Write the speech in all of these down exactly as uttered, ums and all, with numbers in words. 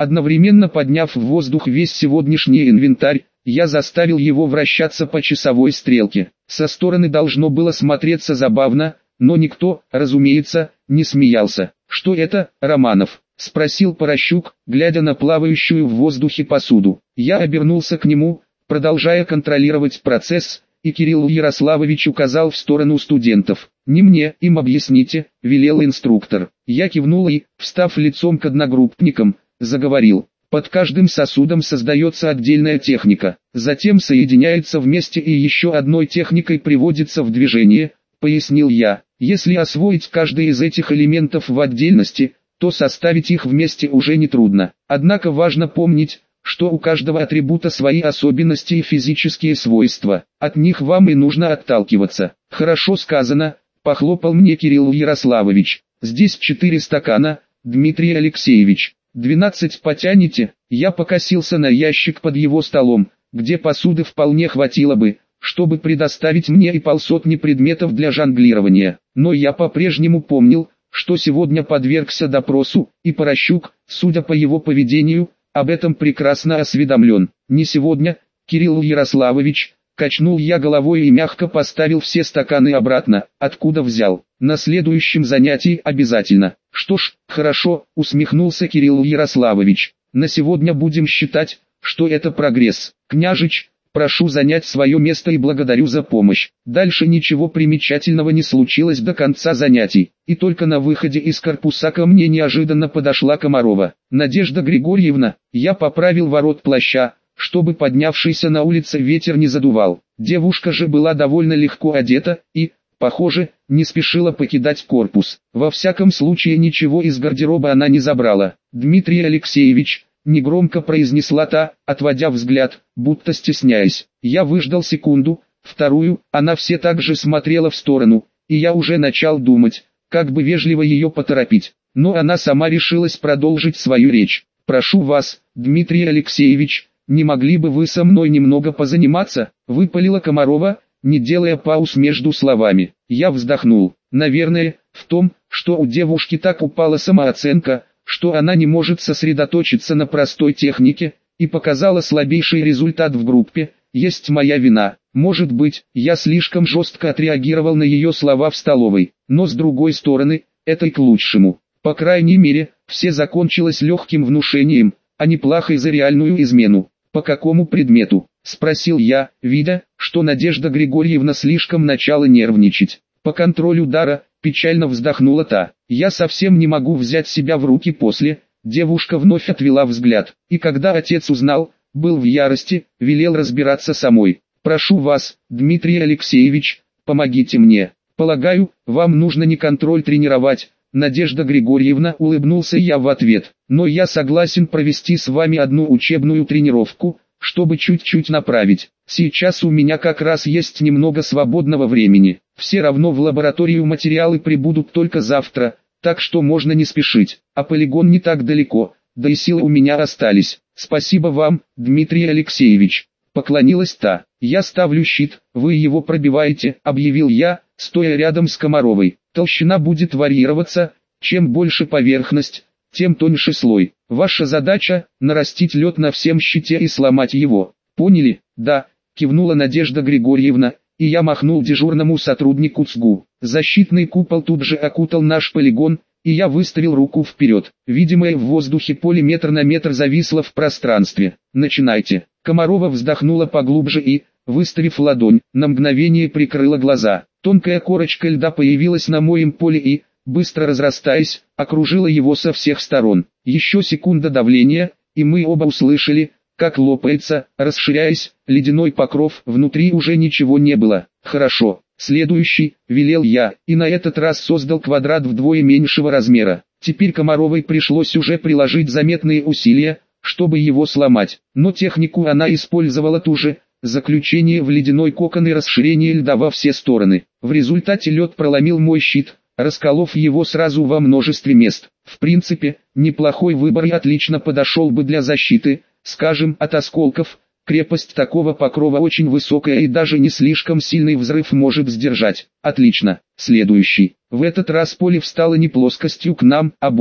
Одновременно подняв в воздух весь сегодняшний инвентарь, я заставил его вращаться по часовой стрелке. Со стороны должно было смотреться забавно, но никто, разумеется, не смеялся. «Что это, Романов?» — спросил Порощук, глядя на плавающую в воздухе посуду. Я обернулся к нему, продолжая контролировать процесс, и Кирилл Ярославович указал в сторону студентов. «Не мне, им объясните», — велел инструктор. Я кивнул и, встав лицом к одногруппникам, заговорил. Под каждым сосудом создается отдельная техника, затем соединяется вместе и еще одной техникой приводится в движение, пояснил я. Если освоить каждый из этих элементов в отдельности, то составить их вместе уже нетрудно. Однако важно помнить, что у каждого атрибута свои особенности и физические свойства. От них вам и нужно отталкиваться. Хорошо сказано, похлопал мне Кирилл Ярославович. Здесь четыре стакана, Дмитрий Алексеевич. «Двенадцать потянете?» Я покосился на ящик под его столом, где посуды вполне хватило бы, чтобы предоставить мне и полсотни предметов для жонглирования. Но я по-прежнему помнил, что сегодня подвергся допросу, и Порощук, судя по его поведению, об этом прекрасно осведомлен. «Не сегодня, Кирилл Ярославович», качнул я головой и мягко поставил все стаканы обратно, откуда взял. «На следующем занятии обязательно». «Что ж, хорошо», усмехнулся Кирилл Ярославович. «На сегодня будем считать, что это прогресс. Княжич, прошу занять свое место и благодарю за помощь». Дальше ничего примечательного не случилось до конца занятий. И только на выходе из корпуса ко мне неожиданно подошла Комарова. «Надежда Григорьевна», я поправил ворот плаща, чтобы поднявшийся на улице ветер не задувал. Девушка же была довольно легко одета и, похоже, не спешила покидать корпус. Во всяком случае ничего из гардероба она не забрала. «Дмитрий Алексеевич», негромко произнесла та, отводя взгляд, будто стесняясь. Я выждал секунду, вторую, она все так же смотрела в сторону, и я уже начал думать, как бы вежливо ее поторопить. Но она сама решилась продолжить свою речь. «Прошу вас, Дмитрий Алексеевич, не могли бы вы со мной немного позаниматься?» — выпалила Комарова, не делая пауз между словами. Я вздохнул. Наверное, в том, что у девушки так упала самооценка, что она не может сосредоточиться на простой технике, и показала слабейший результат в группе, есть моя вина. Может быть, я слишком жестко отреагировал на ее слова в столовой, но с другой стороны, это и к лучшему. По крайней мере, все закончилось легким внушением, а не плахой за реальную измену. «По какому предмету?» — спросил я, видя, что Надежда Григорьевна слишком начала нервничать. «По контролю дара», — печально вздохнула та. «Я совсем не могу взять себя в руки после». Девушка вновь отвела взгляд, и когда отец узнал, был в ярости, велел разбираться самой. «Прошу вас, Дмитрий Алексеевич, помогите мне. Полагаю, вам нужно не контроль тренировать». «Надежда Григорьевна», улыбнулся я в ответ, «но я согласен провести с вами одну учебную тренировку, чтобы чуть-чуть направить. Сейчас у меня как раз есть немного свободного времени. Все равно в лабораторию материалы прибудут только завтра, так что можно не спешить, а полигон не так далеко, да и силы у меня остались. Спасибо вам, Дмитрий Алексеевич». Поклонилась та. «Я ставлю щит, вы его пробиваете», объявил я, стоя рядом с Комаровой. «Толщина будет варьироваться, чем больше поверхность, тем тоньше слой. Ваша задача – нарастить лед на всем щите и сломать его. Поняли?» «Да», кивнула Надежда Григорьевна, и я махнул дежурному сотруднику ЦГУ. Защитный купол тут же окутал наш полигон, и я выставил руку вперед. Видимое в воздухе поле метр на метр зависло в пространстве. «Начинайте». Комарова вздохнула поглубже и, выставив ладонь, на мгновение прикрыла глаза. Тонкая корочка льда появилась на моем поле и, быстро разрастаясь, окружила его со всех сторон. Еще секунда давления, и мы оба услышали, как лопается, расширяясь, ледяной покров. Внутри уже ничего не было. «Хорошо, следующий», — велел я, и на этот раз создал квадрат вдвое меньшего размера. Теперь Комаровой пришлось уже приложить заметные усилия, чтобы его сломать, но технику она использовала ту же, заключение в ледяной кокон и расширение льда во все стороны. В результате лед проломил мой щит, расколов его сразу во множестве мест. В принципе, неплохой выбор и отлично подошел бы для защиты, скажем, от осколков. Крепость такого покрова очень высокая и даже не слишком сильный взрыв может сдержать. Отлично. Следующий. В этот раз поле встало не плоскостью к нам, а боком.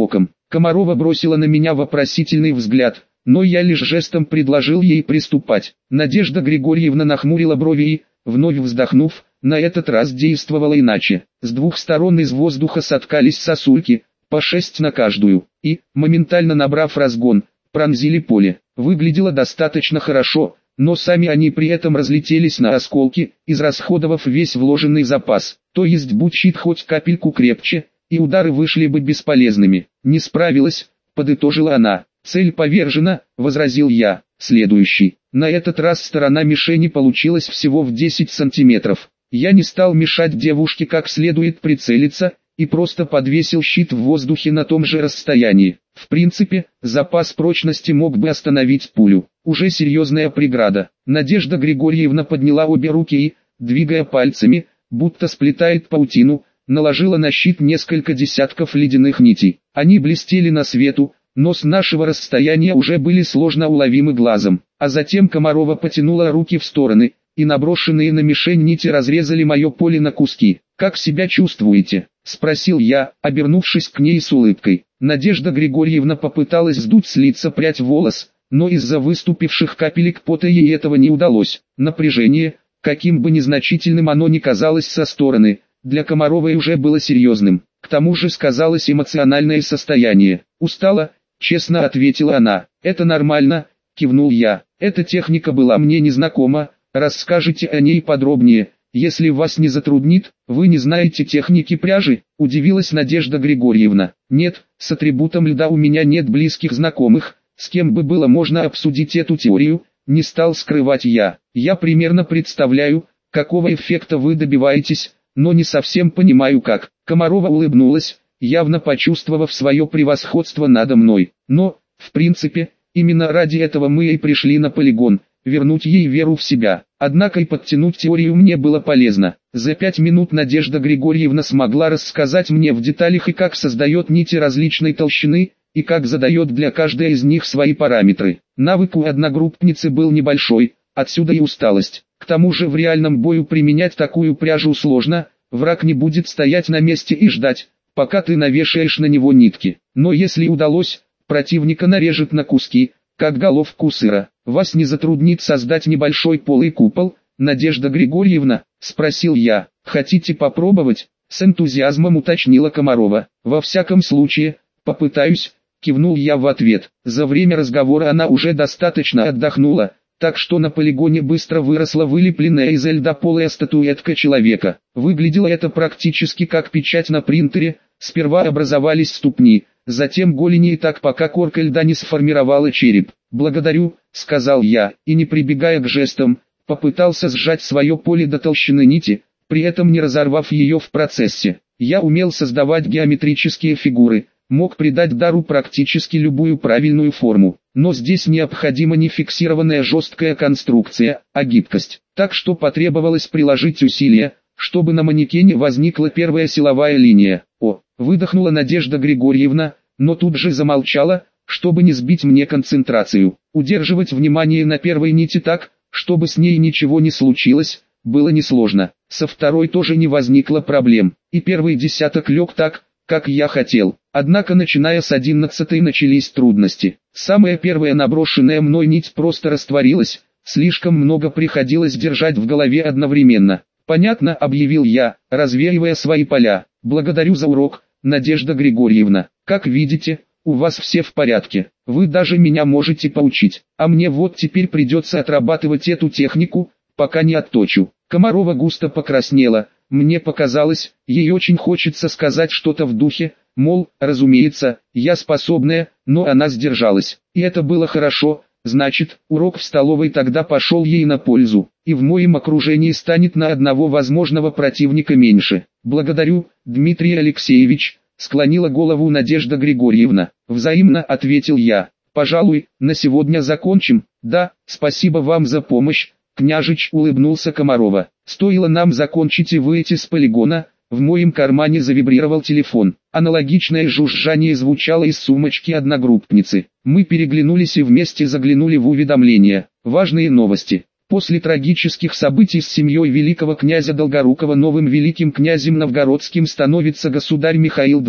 Комарова бросила на меня вопросительный взгляд, но я лишь жестом предложил ей приступать. Надежда Григорьевна нахмурила брови и, вновь вздохнув, на этот раз действовала иначе. С двух сторон из воздуха соткались сосульки, по шесть на каждую, и, моментально набрав разгон, пронзили поле. Выглядело достаточно хорошо, но сами они при этом разлетелись на осколки, израсходовав весь вложенный запас. То есть будь щит хоть капельку крепче, и удары вышли бы бесполезными. Не справилась, подытожила она. Цель повержена, возразил я. Следующий. На этот раз сторона мишени получилась всего в десять сантиметров. Я не стал мешать девушке как следует прицелиться, и просто подвесил щит в воздухе на том же расстоянии. В принципе, запас прочности мог бы остановить пулю. Уже серьезная преграда. Надежда Григорьевна подняла обе руки и, двигая пальцами, будто сплетает паутину, наложила на щит несколько десятков ледяных нитей. Они блестели на свету, но с нашего расстояния уже были сложно уловимы глазом. А затем Комарова потянула руки в стороны, и наброшенные на мишень нити разрезали мое поле на куски. «Как себя чувствуете?» – спросил я, обернувшись к ней с улыбкой. Надежда Григорьевна попыталась сдуть с лица прядь волос, но из-за выступивших капелек пота ей этого не удалось. Напряжение, каким бы незначительным оно ни казалось со стороны, для Комаровой уже было серьезным. К тому же сказалось эмоциональное состояние. «Устала?» – честно ответила она. «Это нормально», – кивнул я. «Эта техника была мне незнакома, расскажите о ней подробнее. Если вас не затруднит, вы не знаете техники пряжи?» – удивилась Надежда Григорьевна. «Нет, с атрибутом льда у меня нет близких знакомых, с кем бы было можно обсудить эту теорию», – не стал скрывать я. «Я примерно представляю, какого эффекта вы добиваетесь, но не совсем понимаю как». Комарова улыбнулась, явно почувствовав свое превосходство надо мной. «Но, в принципе, именно ради этого мы и пришли на полигон, вернуть ей веру в себя. Однако и подтянуть теорию мне было полезно. За пять минут Надежда Григорьевна смогла рассказать мне в деталях и как создает нити различной толщины, и как задает для каждой из них свои параметры. Навык у одногруппницы был небольшой, отсюда и усталость. К тому же в реальном бою применять такую пряжу сложно, враг не будет стоять на месте и ждать, пока ты навешаешь на него нитки. Но если удалось, противника нарежет на куски, как головку сыра. «Вас не затруднит создать небольшой полый купол, Надежда Григорьевна?» – спросил я. «Хотите попробовать?» – с энтузиазмом уточнила Комарова. «Во всяком случае, попытаюсь», – кивнул я в ответ. За время разговора она уже достаточно отдохнула, так что на полигоне быстро выросла вылепленная из льда полая статуэтка человека. Выглядело это практически как печать на принтере, сперва образовались ступни, затем голени и так пока корка льда не сформировала череп. «Благодарю», — сказал я, и не прибегая к жестам, попытался сжать свое поле до толщины нити, при этом не разорвав ее в процессе. Я умел создавать геометрические фигуры, мог придать дару практически любую правильную форму, но здесь необходима не фиксированная жесткая конструкция, а гибкость. Так что потребовалось приложить усилия, чтобы на манекене возникла первая силовая линия. «О!» — выдохнула Надежда Григорьевна, но тут же замолчала, чтобы не сбить мне концентрацию. Удерживать внимание на первой нити так, чтобы с ней ничего не случилось, было несложно. Со второй тоже не возникло проблем, и первый десяток лег так, как я хотел. Однако начиная с одиннадцатой начались трудности. Самая первая наброшенная мной нить просто растворилась, слишком много приходилось держать в голове одновременно. «Понятно», — объявил я, развеивая свои поля. «Благодарю за урок, Надежда Григорьевна. Как видите, у вас все в порядке, вы даже меня можете поучить, а мне вот теперь придется отрабатывать эту технику, пока не отточу». Комарова густо покраснела, мне показалось, ей очень хочется сказать что-то в духе, мол, разумеется, я способная, но она сдержалась, и это было хорошо, значит, урок в столовой тогда пошел ей на пользу, и в моем окружении станет на одного возможного противника меньше. «Благодарю, Дмитрий Алексеевич», — склонила голову Надежда Григорьевна. «Взаимно», — ответил я. «Пожалуй, на сегодня закончим». «Да, спасибо вам за помощь», — княжич улыбнулся Комарова. «Стоило нам закончить и выйти с полигона, в моем кармане завибрировал телефон. Аналогичное жужжание звучало из сумочки одногруппницы. Мы переглянулись и вместе заглянули в уведомления. Важные новости. После трагических событий с семьей великого князя Долгорукова новым великим князем новгородским становится государь Михаил второй.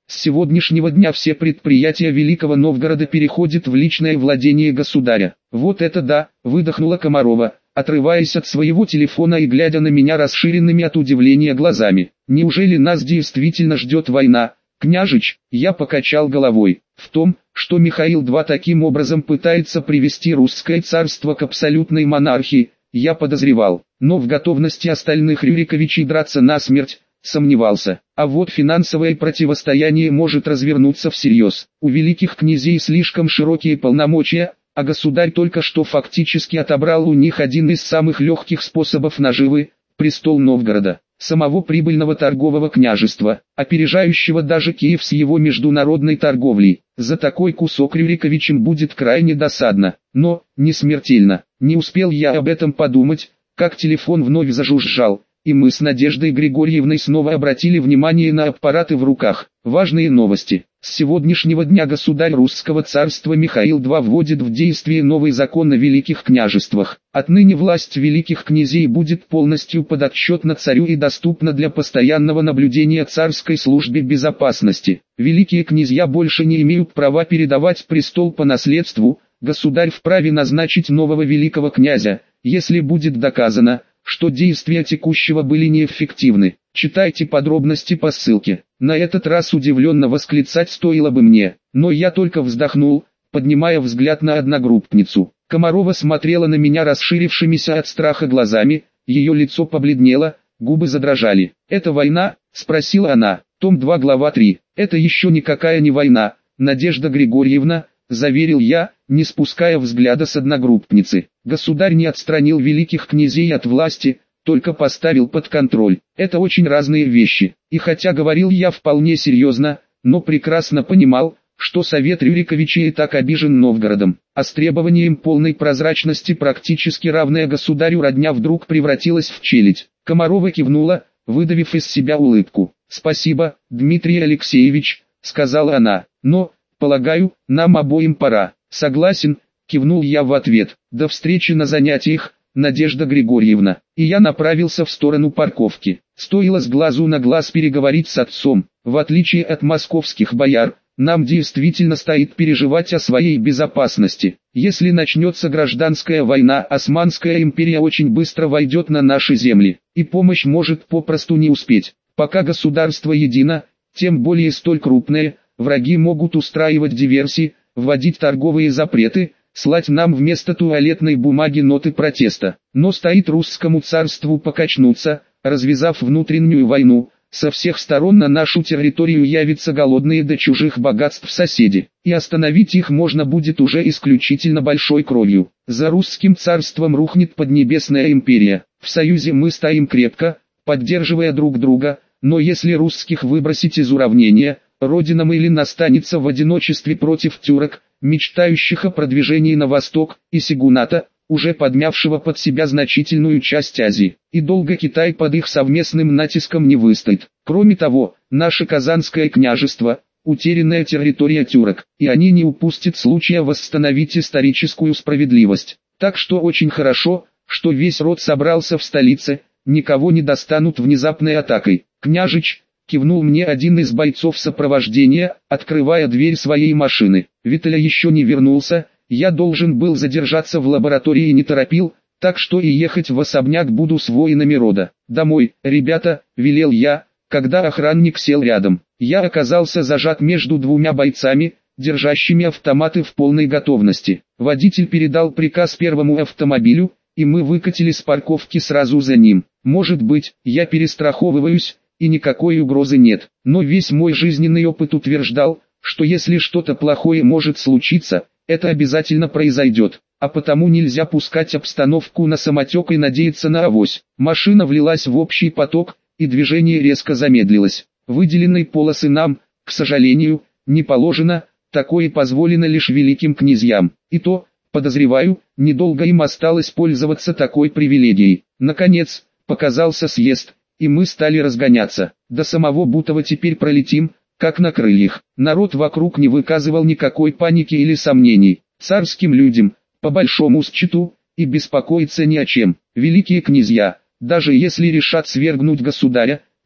С сегодняшнего дня все предприятия Великого Новгорода переходят в личное владение государя. Вот это да, выдохнула Комарова, отрываясь от своего телефона и глядя на меня расширенными от удивления глазами. Неужели нас действительно ждет война? Княжич, я покачал головой. В том, что Михаил два таким образом пытается привести русское царство к абсолютной монархии, я подозревал, но в готовности остальных Рюриковичей драться насмерть сомневался. А вот финансовое противостояние может развернуться всерьез. У великих князей слишком широкие полномочия, а государь только что фактически отобрал у них один из самых легких способов наживы – престол Новгорода, самого прибыльного торгового княжества, опережающего даже Киев с его международной торговлей. За такой кусок Рюриковичам будет крайне досадно, но не смертельно. Не успел я об этом подумать, как телефон вновь зажужжал, и мы с Надеждой Григорьевной снова обратили внимание на аппараты в руках. Важные новости. С сегодняшнего дня государь русского царства Михаил два вводит в действие новый закон о великих княжествах. Отныне власть великих князей будет полностью подотчетна царю и доступна для постоянного наблюдения царской службе безопасности. Великие князья больше не имеют права передавать престол по наследству. Государь вправе назначить нового великого князя, если будет доказано, что действия текущего были неэффективны. Читайте подробности по ссылке. На этот раз удивленно восклицать стоило бы мне, но я только вздохнул, поднимая взгляд на одногруппницу. Комарова смотрела на меня расширившимися от страха глазами, ее лицо побледнело, губы задрожали. «Это война?» – спросила она. Том два глава три. «Это еще никакая не война, Надежда Григорьевна», – заверил я, не спуская взгляда с одногруппницы. Государь не отстранил великих князей от власти, только поставил под контроль. Это очень разные вещи. И хотя говорил я вполне серьезно, но прекрасно понимал, что Совет Рюриковичей и так обижен Новгородом. А с требованием полной прозрачности практически равная государю родня вдруг превратилась в челядь. Комарова кивнула, выдавив из себя улыбку. «Спасибо, Дмитрий Алексеевич», — сказала она, — «но, полагаю, нам обоим пора». «Согласен», — кивнул я в ответ. «До встречи на занятиях, Надежда Григорьевна». И я направился в сторону парковки. Стоило с глазу на глаз переговорить с отцом. В отличие от московских бояр, нам действительно стоит переживать о своей безопасности. Если начнется гражданская война, Османская империя очень быстро войдет на наши земли, и помощь может попросту не успеть. Пока государство едино, тем более столь крупное, враги могут устраивать диверсии, вводить торговые запреты, слать нам вместо туалетной бумаги ноты протеста. Но стоит русскому царству покачнуться, развязав внутреннюю войну, со всех сторон на нашу территорию явятся голодные до чужих богатств соседи, и остановить их можно будет уже исключительно большой кровью. За русским царством рухнет поднебесная империя. В союзе мы стоим крепко, поддерживая друг друга, но если русских выбросить из уравнения, Родина Мейлин останется в одиночестве против тюрок, мечтающих о продвижении на восток, и Сигуната, уже подмявшего под себя значительную часть Азии, и долго Китай под их совместным натиском не выстоит. Кроме того, наше Казанское княжество – утерянная территория тюрок, и они не упустят случая восстановить историческую справедливость. Так что очень хорошо, что весь род собрался в столице, никого не достанут внезапной атакой. «Княжич», — кивнул мне один из бойцов сопровождения, открывая дверь своей машины. Виталя еще не вернулся, я должен был задержаться в лаборатории и не торопил, так что и ехать в особняк буду с воинами рода. «Домой, ребята», — велел я, когда охранник сел рядом. Я оказался зажат между двумя бойцами, держащими автоматы в полной готовности. Водитель передал приказ первому автомобилю, и мы выкатили с парковки сразу за ним. Может быть, я перестраховываюсь, и никакой угрозы нет, но весь мой жизненный опыт утверждал, что если что-то плохое может случиться, это обязательно произойдет, а потому нельзя пускать обстановку на самотек и надеяться на авось. Машина влилась в общий поток, и движение резко замедлилось. Выделенной полосы нам, к сожалению, не положено, такое позволено лишь великим князьям, и то, подозреваю, недолго им осталось пользоваться такой привилегией. Наконец, показался съезд, и мы стали разгоняться. До самого Бутова теперь пролетим, как на крыльях. Народ вокруг не выказывал никакой паники или сомнений. Царским людям, по большому счету, и беспокоиться ни о чем. Великие князья, даже если решат свергнуть государя,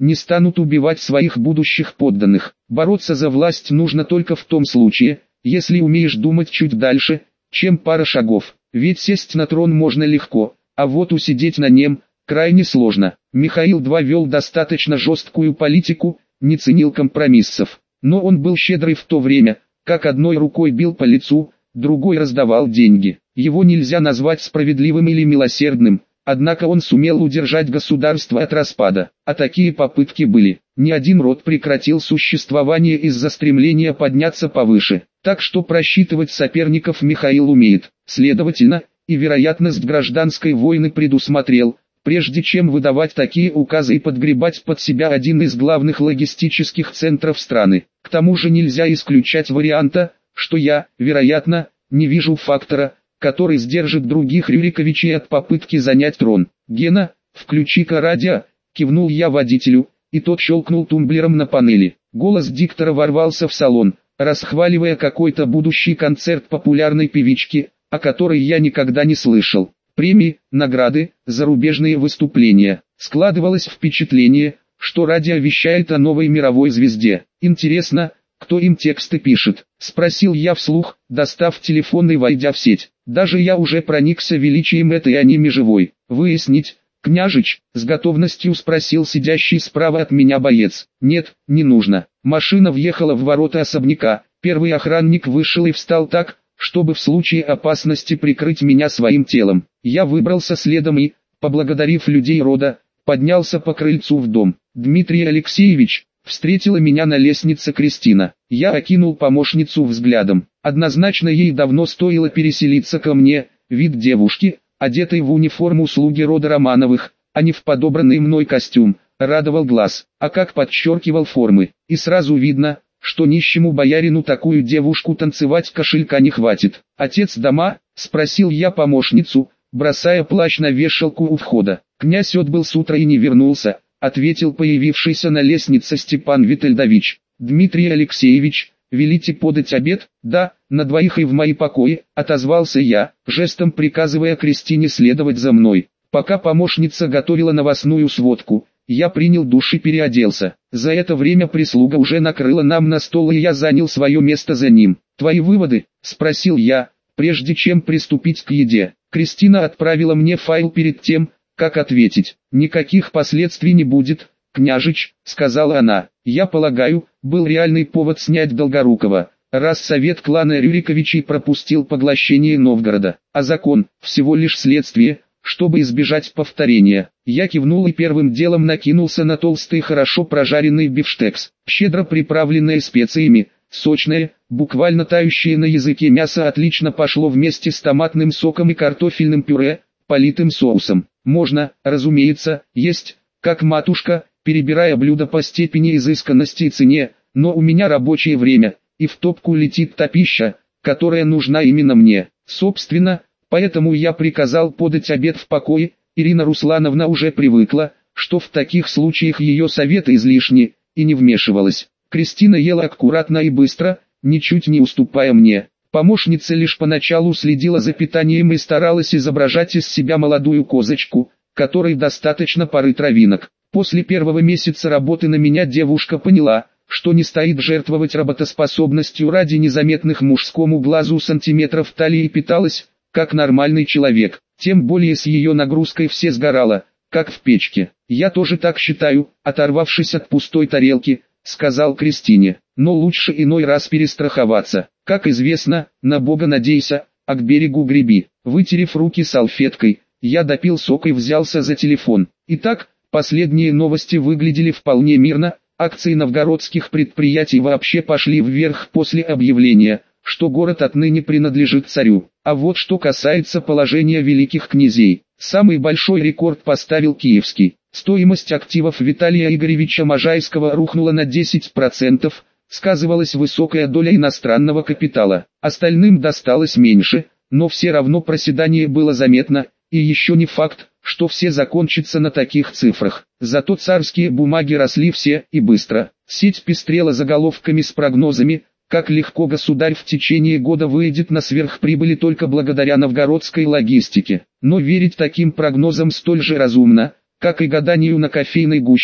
не станут убивать своих будущих подданных. Бороться за власть нужно только в том случае, если умеешь думать чуть дальше, чем пара шагов. Ведь сесть на трон можно легко, а вот усидеть на нем крайне сложно. Михаил два вел достаточно жесткую политику, не ценил компромиссов. Но он был щедрый в то время, как одной рукой бил по лицу, другой раздавал деньги. Его нельзя назвать справедливым или милосердным, однако он сумел удержать государство от распада. А такие попытки были. Ни один род прекратил существование из-за стремления подняться повыше. Так что просчитывать соперников Михаил умеет. Следовательно, и вероятность гражданской войны предусмотрел, прежде чем выдавать такие указы и подгребать под себя один из главных логистических центров страны. К тому же нельзя исключать варианта, что я, вероятно, не вижу фактора, который сдержит других Рюриковичей от попытки занять трон. «Гена, включи-ка радио», — кивнул я водителю, и тот щелкнул тумблером на панели. Голос диктора ворвался в салон, расхваливая какой-то будущий концерт популярной певички, о которой я никогда не слышал. Премии, награды, зарубежные выступления. Складывалось впечатление, что радио вещает о новой мировой звезде. Интересно, кто им тексты пишет? Спросил я вслух, достав телефон и войдя в сеть. Даже я уже проникся величием этой аниме живой. Выяснить, княжич, с готовностью спросил сидящий справа от меня боец. Нет, не нужно. Машина въехала в ворота особняка. Первый охранник вышел и встал так, чтобы в случае опасности прикрыть меня своим телом. Я выбрался следом и, поблагодарив людей рода, поднялся по крыльцу в дом. «Дмитрий Алексеевич», встретила меня на лестнице Кристина. Я окинул помощницу взглядом. Однозначно ей давно стоило переселиться ко мне. Вид девушки, одетой в униформу слуги рода Романовых, а не в подобранный мной костюм, радовал глаз, а как подчеркивал формы. И сразу видно, что нищему боярину такую девушку танцевать кошелька не хватит. «Отец дома?» — спросил я помощницу, бросая плащ на вешалку у входа. «Князь отбыл с утра и не вернулся», — ответил появившийся на лестнице Степан Витальдович. «Дмитрий Алексеевич, велите подать обед?» «Да, на двоих и в мои покои», — отозвался я, жестом приказывая Кристине следовать за мной. Пока помощница готовила новостную сводку, я принял душ и переоделся. За это время прислуга уже накрыла нам на стол, и я занял свое место за ним. «Твои выводы?» — спросил я, прежде чем приступить к еде. Кристина отправила мне файл перед тем, как ответить. «Никаких последствий не будет, княжич», — сказала она. «Я полагаю, был реальный повод снять Долгорукова, раз совет клана Рюриковичей пропустил поглощение Новгорода, а закон — всего лишь следствие, чтобы избежать повторения». Я кивнул и первым делом накинулся на толстый хорошо прожаренный бифштекс, щедро приправленное специями, сочное, буквально тающее на языке мясо отлично пошло вместе с томатным соком и картофельным пюре, политым соусом. Можно, разумеется, есть, как матушка, перебирая блюда по степени изысканности и цене, но у меня рабочее время, и в топку летит та пища, которая нужна именно мне. Собственно, поэтому я приказал подать обед в покое. Ирина Руслановна уже привыкла, что в таких случаях ее советы излишни, и не вмешивалась. Кристина ела аккуратно и быстро, ничуть не уступая мне. Помощница лишь поначалу следила за питанием и старалась изображать из себя молодую козочку, которой достаточно пары травинок. После первого месяца работы на меня девушка поняла, что не стоит жертвовать работоспособностью ради незаметных мужскому глазу сантиметров талии, и питалась, как нормальный человек. Тем более с ее нагрузкой все сгорало, как в печке. «Я тоже так считаю», — оторвавшись от пустой тарелки, сказал Кристине. «Но лучше иной раз перестраховаться. Как известно, на Бога надейся, а к берегу греби». Вытерев руки салфеткой, я допил сок и взялся за телефон. Итак, последние новости выглядели вполне мирно. Акции новгородских предприятий вообще пошли вверх после объявления, что город отныне принадлежит царю. А вот что касается положения великих князей, самый большой рекорд поставил Киевский. Стоимость активов Виталия Игоревича Можайского рухнула на десять процентов, сказывалась высокая доля иностранного капитала. Остальным досталось меньше, но все равно проседание было заметно, и еще не факт, что все закончится на таких цифрах. Зато царские бумаги росли все и быстро. Сеть пестрела заголовками с прогнозами, как легко государь в течение года выйдет на сверхприбыли только благодаря новгородской логистике. Но верить таким прогнозам столь же разумно, как и гаданию на кофейной гуще,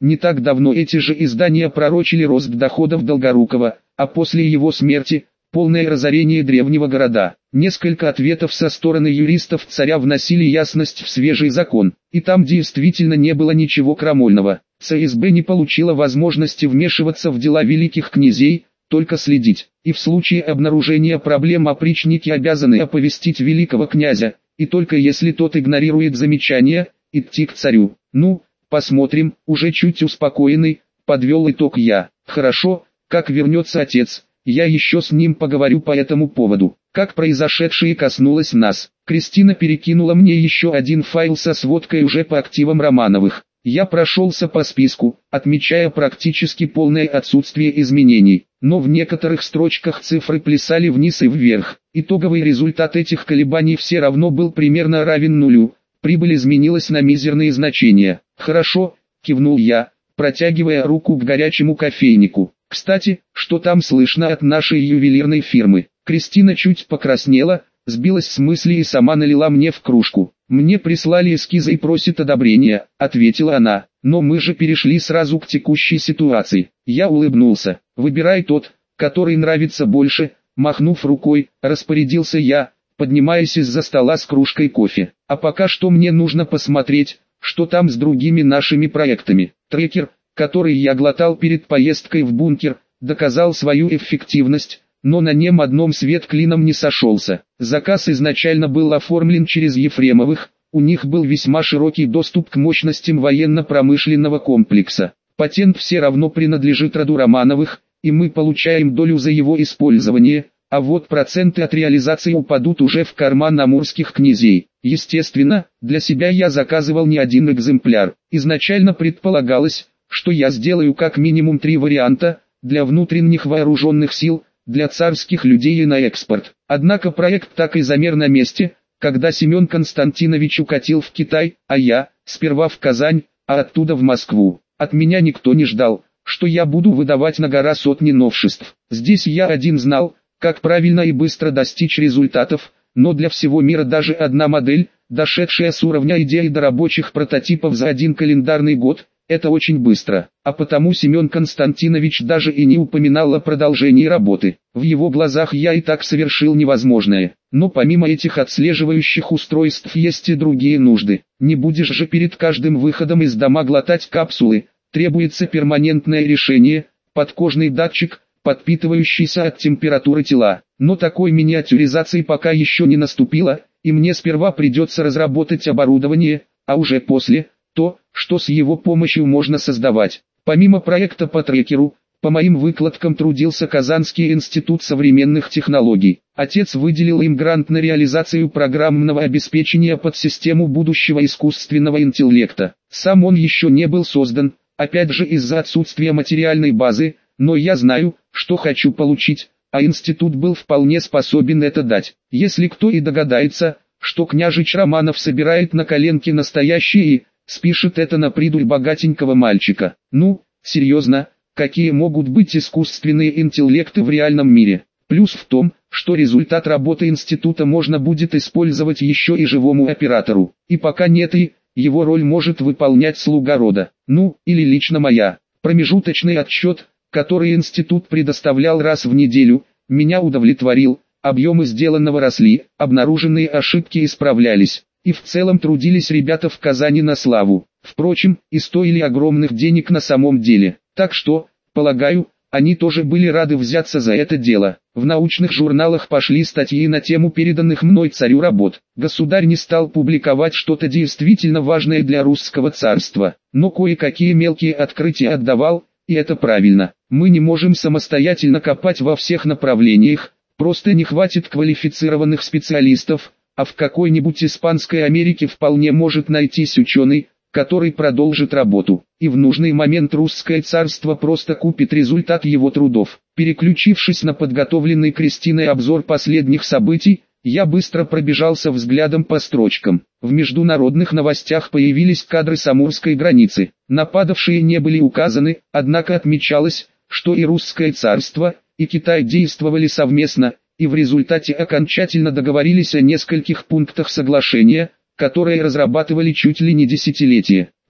Не так давно эти же издания пророчили рост доходов Долгорукова, а после его смерти – полное разорение древнего города. Несколько ответов со стороны юристов царя вносили ясность в свежий закон, и там действительно не было ничего крамольного. ЦСБ не получила возможности вмешиваться в дела великих князей, только следить, и в случае обнаружения проблем опричники обязаны оповестить великого князя, и только если тот игнорирует замечания, идти к царю. Ну, посмотрим, уже чуть успокоенный, подвел итог я. Хорошо, как вернется отец, я еще с ним поговорю по этому поводу. Как произошедшее коснулось нас, Кристина перекинула мне еще один файл со сводкой уже по активам Романовых. Я прошелся по списку, отмечая практически полное отсутствие изменений, но в некоторых строчках цифры плясали вниз и вверх. Итоговый результат этих колебаний все равно был примерно равен нулю, прибыль изменилась на мизерные значения. «Хорошо», — кивнул я, протягивая руку к горячему кофейнику. «Кстати, что там слышно от нашей ювелирной фирмы?» Кристина чуть покраснела, сбилась с мысли и сама налила мне в кружку. «Мне прислали эскизы и просят одобрения», — ответила она. «Но мы же перешли сразу к текущей ситуации». Я улыбнулся. «Выбирай тот, который нравится больше», — махнув рукой, распорядился я, поднимаясь из-за стола с кружкой кофе. «А пока что мне нужно посмотреть, что там с другими нашими проектами». Трекер, который я глотал перед поездкой в бункер, доказал свою эффективность, но на нем одном свет клином не сошелся. Заказ изначально был оформлен через Ефремовых, у них был весьма широкий доступ к мощностям военно-промышленного комплекса. Патент все равно принадлежит роду Романовых, и мы получаем долю за его использование, а вот проценты от реализации упадут уже в карман амурских князей. Естественно, для себя я заказывал не один экземпляр. Изначально предполагалось, что я сделаю как минимум три варианта, для внутренних вооруженных сил, для царских людей и на экспорт. Однако проект так и замер на месте, когда Семен Константинович укатил в Китай, а я, сперва в Казань, а оттуда в Москву. От меня никто не ждал, что я буду выдавать на гора сотни новшеств. Здесь я один знал, как правильно и быстро достичь результатов, но для всего мира даже одна модель, дошедшая с уровня идеи до рабочих прототипов за один календарный год, это очень быстро, а потому Семен Константинович даже и не упоминал о продолжении работы. В его глазах я и так совершил невозможное. Но помимо этих отслеживающих устройств есть и другие нужды. Не будешь же перед каждым выходом из дома глотать капсулы, требуется перманентное решение, подкожный датчик, подпитывающийся от температуры тела. Но такой миниатюризации пока еще не наступило, и мне сперва придется разработать оборудование, а уже после – то, что с его помощью можно создавать. Помимо проекта по трекеру, по моим выкладкам трудился Казанский институт современных технологий. Отец выделил им грант на реализацию программного обеспечения под систему будущего искусственного интеллекта. Сам он еще не был создан, опять же из-за отсутствия материальной базы, но я знаю, что хочу получить, а институт был вполне способен это дать. Если кто и догадается, что княжич Романов собирает на коленке настоящие и спишет это на придурь богатенького мальчика. Ну, серьезно, какие могут быть искусственные интеллекты в реальном мире? Плюс в том, что результат работы института можно будет использовать еще и живому оператору. И пока нет и, его роль может выполнять слуга рода. Ну, или лично моя. Промежуточный отчет, который институт предоставлял раз в неделю, меня удовлетворил. Объемы сделанного росли, обнаруженные ошибки исправлялись. И в целом трудились ребята в Казани на славу. Впрочем, и стоили огромных денег на самом деле. Так что, полагаю, они тоже были рады взяться за это дело. В научных журналах пошли статьи на тему переданных мной царю работ. Государь не стал публиковать что-то действительно важное для русского царства, но кое-какие мелкие открытия отдавал, и это правильно. Мы не можем самостоятельно копать во всех направлениях, просто не хватит квалифицированных специалистов. А в какой-нибудь Испанской Америке вполне может найтись ученый, который продолжит работу, и в нужный момент русское царство просто купит результат его трудов. Переключившись на подготовленный Кристиной обзор последних событий, я быстро пробежался взглядом по строчкам. В международных новостях появились кадры с амурской границы. Нападавшие не были указаны, однако отмечалось, что и русское царство, и Китай действовали совместно, и в результате окончательно договорились о нескольких пунктах соглашения, которые разрабатывали чуть ли не десятилетия.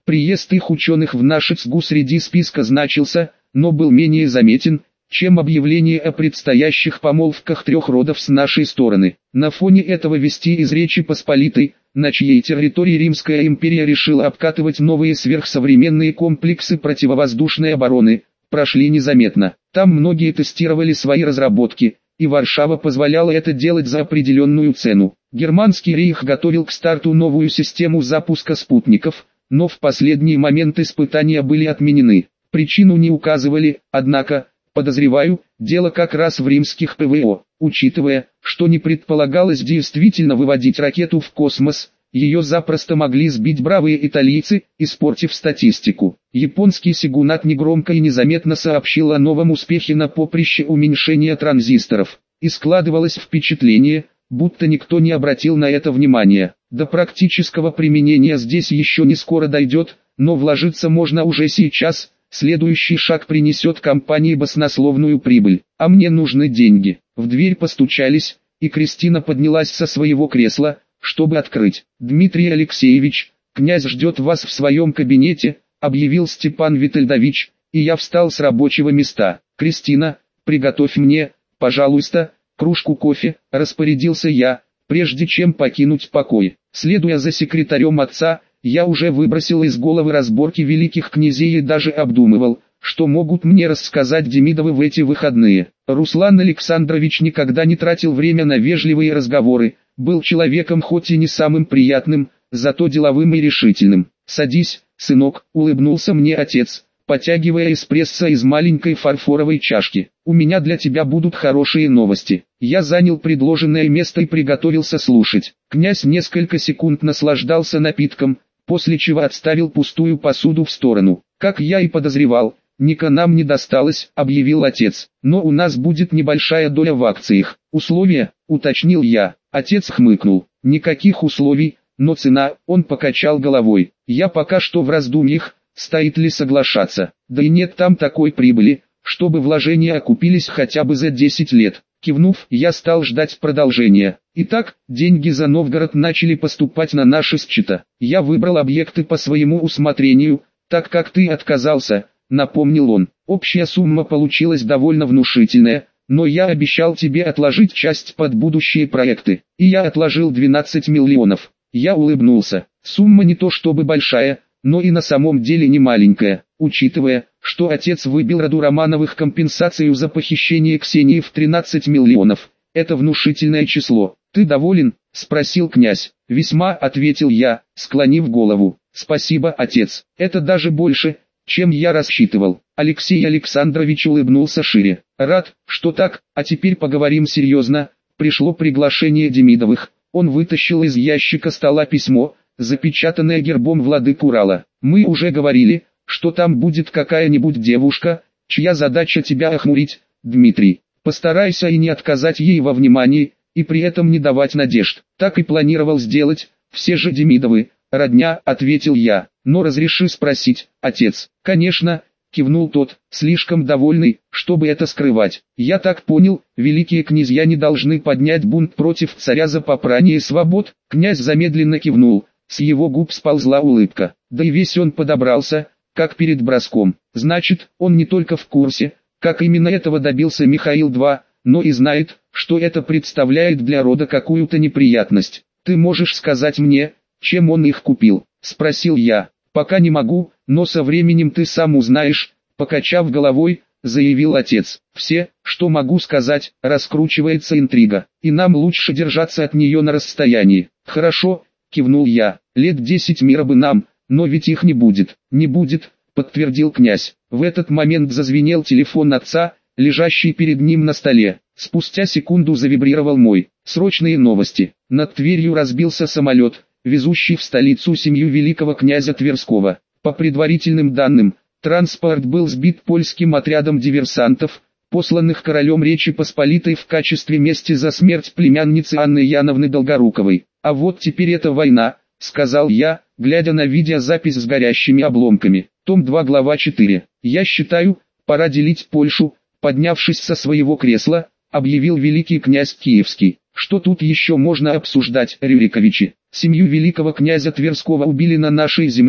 Приезд их ученых в нашу ЦГУ среди списка значился, но был менее заметен, чем объявление о предстоящих помолвках трех родов с нашей стороны. На фоне этого вести из Речи Посполитой, на чьей территории Римская империя решила обкатывать новые сверхсовременные комплексы противовоздушной обороны, прошли незаметно. Там многие тестировали свои разработки, и Варшава позволяла это делать за определенную цену. Германский рейх готовил к старту новую систему запуска спутников, но в последний момент испытания были отменены. Причину не указывали, однако, подозреваю, дело как раз в римских ПВО. Учитывая, что не предполагалось действительно выводить ракету в космос, ее запросто могли сбить бравые итальянцы, испортив статистику. Японский сигунат негромко и незаметно сообщил о новом успехе на поприще уменьшения транзисторов, и складывалось впечатление, будто никто не обратил на это внимания. До практического применения здесь еще не скоро дойдет, но вложиться можно уже сейчас. Следующий шаг принесет компании баснословную прибыль, а мне нужны деньги. В дверь постучались, и Кристина поднялась со своего кресла, чтобы открыть. «Дмитрий Алексеевич, князь ждет вас в своем кабинете», объявил Степан Витальдович, и я встал с рабочего места. «Кристина, приготовь мне, пожалуйста, кружку кофе», распорядился я, прежде чем покинуть покой. Следуя за секретарем отца, я уже выбросил из головы разборки великих князей и даже обдумывал, что могут мне рассказать Демидовы в эти выходные. Руслан Александрович никогда не тратил время на вежливые разговоры, был человеком хоть и не самым приятным, зато деловым и решительным. «Садись, сынок», — улыбнулся мне отец, потягивая эспрессо из маленькой фарфоровой чашки. «У меня для тебя будут хорошие новости». Я занял предложенное место и приготовился слушать. Князь несколько секунд наслаждался напитком, после чего отставил пустую посуду в сторону. «Как я и подозревал, Ника нам не досталось», — объявил отец. «Но у нас будет небольшая доля в акциях». «Условия?» — уточнил я. Отец хмыкнул. «Никаких условий, но цена», — он покачал головой. «Я пока что в раздумьях, стоит ли соглашаться. Да и нет там такой прибыли, чтобы вложения окупились хотя бы за десять лет». Кивнув, я стал ждать продолжения. Итак, деньги за Новгород начали поступать на наши счета. Я выбрал объекты по своему усмотрению, так как ты отказался, напомнил он. Общая сумма получилась довольно внушительная, но я обещал тебе отложить часть под будущие проекты. И я отложил двенадцать миллионов. Я улыбнулся. Сумма не то чтобы большая, но и на самом деле не маленькая, учитывая, что отец выбил роду Романовых компенсацию за похищение Ксении в тринадцать миллионов. Это внушительное число. «Ты доволен?» – спросил князь. «Весьма», – ответил я, склонив голову. «Спасибо, отец. Это даже больше, чем я рассчитывал». Алексей Александрович улыбнулся шире. «Рад, что так, а теперь поговорим серьезно». Пришло приглашение Демидовых. Он вытащил из ящика стола письмо, запечатанное гербом владык Урала. «Мы уже говорили, что там будет какая-нибудь девушка, чья задача тебя охмурить, Дмитрий. Постарайся и не отказать ей во внимании, и при этом не давать надежд». «Так и планировал сделать, все же Демидовы, родня», — ответил я. «Но разреши спросить, отец». «Конечно», — кивнул тот, слишком довольный, чтобы это скрывать. «Я так понял, великие князья не должны поднять бунт против царя за попрание свобод?» Князь замедленно кивнул, с его губ сползла улыбка. Да и весь он подобрался, как перед броском. Значит, он не только в курсе, как именно этого добился Михаил два, но и знает, что это представляет для рода какую-то неприятность. «Ты можешь сказать мне, чем он их купил?» – спросил я. «Пока не могу, но со временем ты сам узнаешь», – покачав головой, заявил отец. «Все, что могу сказать, раскручивается интрига, и нам лучше держаться от нее на расстоянии». «Хорошо», – кивнул я, – «лет десять мира бы нам, но ведь их не будет». «Не будет», – подтвердил князь. В этот момент зазвенел телефон отца, лежащий перед ним на столе. Спустя секунду завибрировал мой. Срочные новости. Над Тверью разбился самолет, везущий в столицу семью великого князя Тверского. По предварительным данным, транспорт был сбит польским отрядом диверсантов, посланных королем Речи Посполитой в качестве мести за смерть племянницы Анны Яновны Долгоруковой. «А вот теперь это война», — сказал я, глядя на видеозапись с горящими обломками. Том два, глава четыре. «Я считаю, пора делить Польшу», — поднявшись со своего кресла, объявил великий князь Киевский. «Что тут еще можно обсуждать, Рюриковичи? Семью великого князя Тверского убили на нашей земле,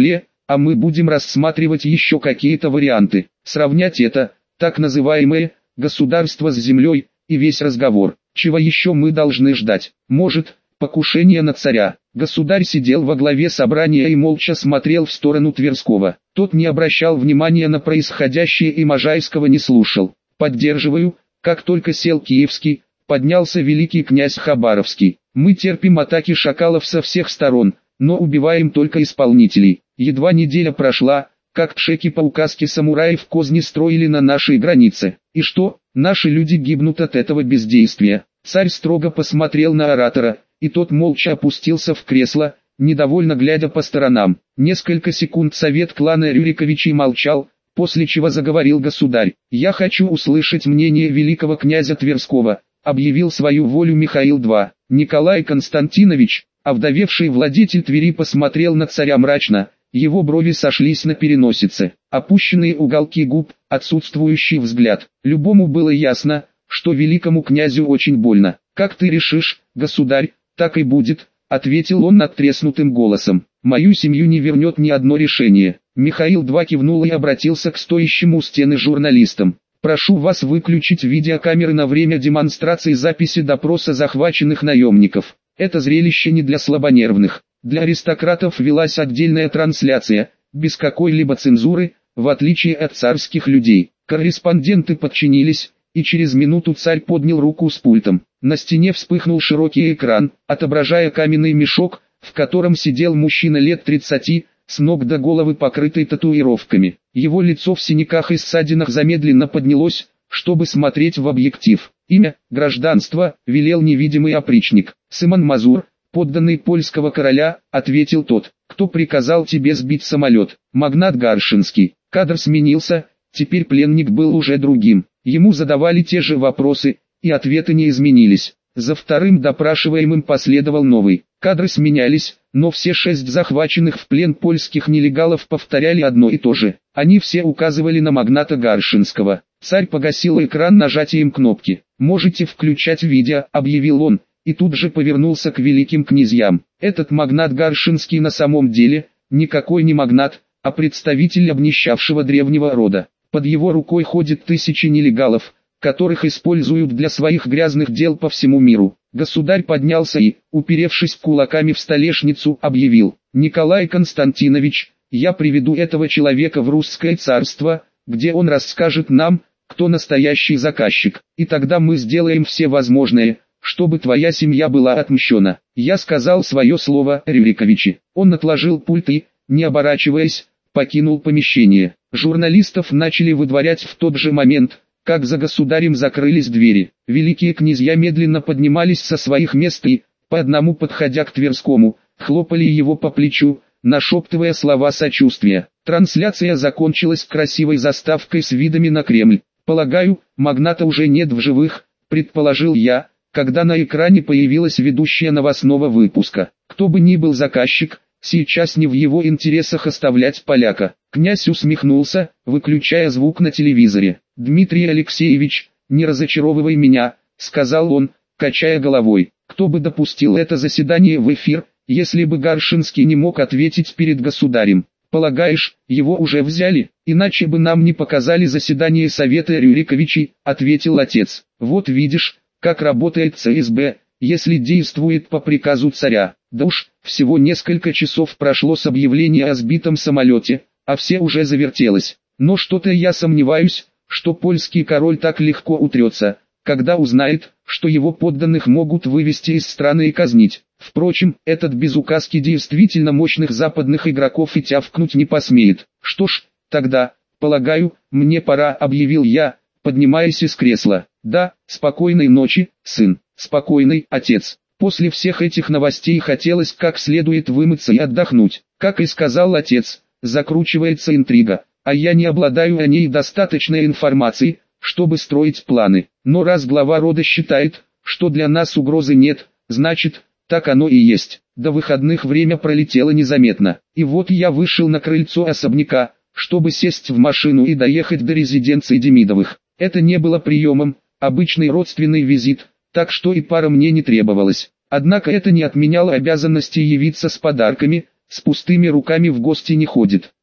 а мы будем рассматривать еще какие-то варианты. Сравнять это, так называемое, государство с землей, и весь разговор. Чего еще мы должны ждать? Может, покушение на царя? Государь сидел во главе собрания и молча смотрел в сторону Тверского. Тот не обращал внимания на происходящее и Можайского не слушал. «Поддерживаю», как только сел Киевский, поднялся великий князь Хабаровский. «Мы терпим атаки шакалов со всех сторон, но убиваем только исполнителей». Едва неделя прошла, как чеки по указке самураев козни строили на нашей границе. И что, наши люди гибнут от этого бездействия? Царь строго посмотрел на оратора, и тот молча опустился в кресло, недовольно глядя по сторонам. Несколько секунд совет клана Рюриковичей молчал, после чего заговорил государь. «Я хочу услышать мнение великого князя Тверского», объявил свою волю Михаил два. Николай Константинович, овдовевший владетель Твери, посмотрел на царя мрачно, его брови сошлись на переносице, опущенные уголки губ, отсутствующий взгляд. Любому было ясно, что великому князю очень больно. «Как ты решишь, государь, так и будет», — ответил он надтреснутым голосом. «Мою семью не вернет ни одно решение». Михаил два кивнул и обратился к стоящему у стены журналистам. «Прошу вас выключить видеокамеры на время демонстрации записи допроса захваченных наемников. Это зрелище не для слабонервных. Для аристократов велась отдельная трансляция, без какой-либо цензуры, в отличие от царских людей». Корреспонденты подчинились, и через минуту царь поднял руку с пультом. На стене вспыхнул широкий экран, отображая каменный мешок, в котором сидел мужчина лет тридцати, с ног до головы покрытый татуировками. Его лицо в синяках и ссадинах замедленно поднялось, чтобы смотреть в объектив. «Имя, гражданство», — велел невидимый опричник. «Симон Мазур, подданный польского короля», — ответил тот. «Кто приказал тебе сбить самолет?» «Магнат Гаршинский». Кадр сменился, теперь пленник был уже другим. Ему задавали те же вопросы, и ответы не изменились. За вторым допрашиваемым последовал новый. Кадры сменялись, но все шесть захваченных в плен польских нелегалов повторяли одно и то же. Они все указывали на магната Гаршинского. Царь погасил экран нажатием кнопки. «Можете включать видео», — объявил он, и тут же повернулся к великим князьям. «Этот магнат Гаршинский на самом деле, никакой не магнат, а представитель обнищавшего древнего рода. Под его рукой ходят тысячи нелегалов, которых используют для своих грязных дел по всему миру». Государь поднялся и, уперевшись кулаками в столешницу, объявил: «Николай Константинович, я приведу этого человека в русское царство, где он расскажет нам, кто настоящий заказчик, и тогда мы сделаем все возможное, чтобы твоя семья была отмщена». Я сказал свое слово, Рюриковичи. Он отложил пульт и, не оборачиваясь, покинул помещение. Журналистов начали выдворять в тот же момент, как за государем закрылись двери. Великие князья медленно поднимались со своих мест и, по одному подходя к Тверскому, хлопали его по плечу, нашептывая слова сочувствия. Трансляция закончилась красивой заставкой с видами на Кремль. «Полагаю, магната уже нет в живых», — предположил я, когда на экране появилась ведущая новостного выпуска. Кто бы ни был заказчик, сейчас не в его интересах оставлять поляка. Князь усмехнулся, выключая звук на телевизоре. «Дмитрий Алексеевич, не разочаровывай меня», — сказал он, качая головой. «Кто бы допустил это заседание в эфир, если бы Гаршинский не мог ответить перед государем? Полагаешь, его уже взяли? Иначе бы нам не показали заседание Совета Рюриковичей», — ответил отец. «Вот видишь, как работает ЦСБ, если действует по приказу царя. Да уж, всего несколько часов прошло с объявления о сбитом самолете, а все уже завертелось. Но что-то я сомневаюсь, что польский король так легко утрется, когда узнает, что его подданных могут вывести из страны и казнить. Впрочем, этот без указки действительно мощных западных игроков и тявкнуть не посмеет. Что ж, тогда, полагаю, мне пора», — объявил я, поднимаясь из кресла. «Да, спокойной ночи, сын». «Спокойной, отец». После всех этих новостей хотелось как следует вымыться и отдохнуть. Как и сказал отец, закручивается интрига, а я не обладаю о ней достаточной информацией, чтобы строить планы. Но раз глава рода считает, что для нас угрозы нет, значит, так оно и есть. До выходных время пролетело незаметно, и вот я вышел на крыльцо особняка, чтобы сесть в машину и доехать до резиденции Демидовых. Это не было приемом, обычный родственный визит, так что и пара мне не требовалась. Однако это не отменяло обязанности явиться с подарками, с пустыми руками в гости не ходит.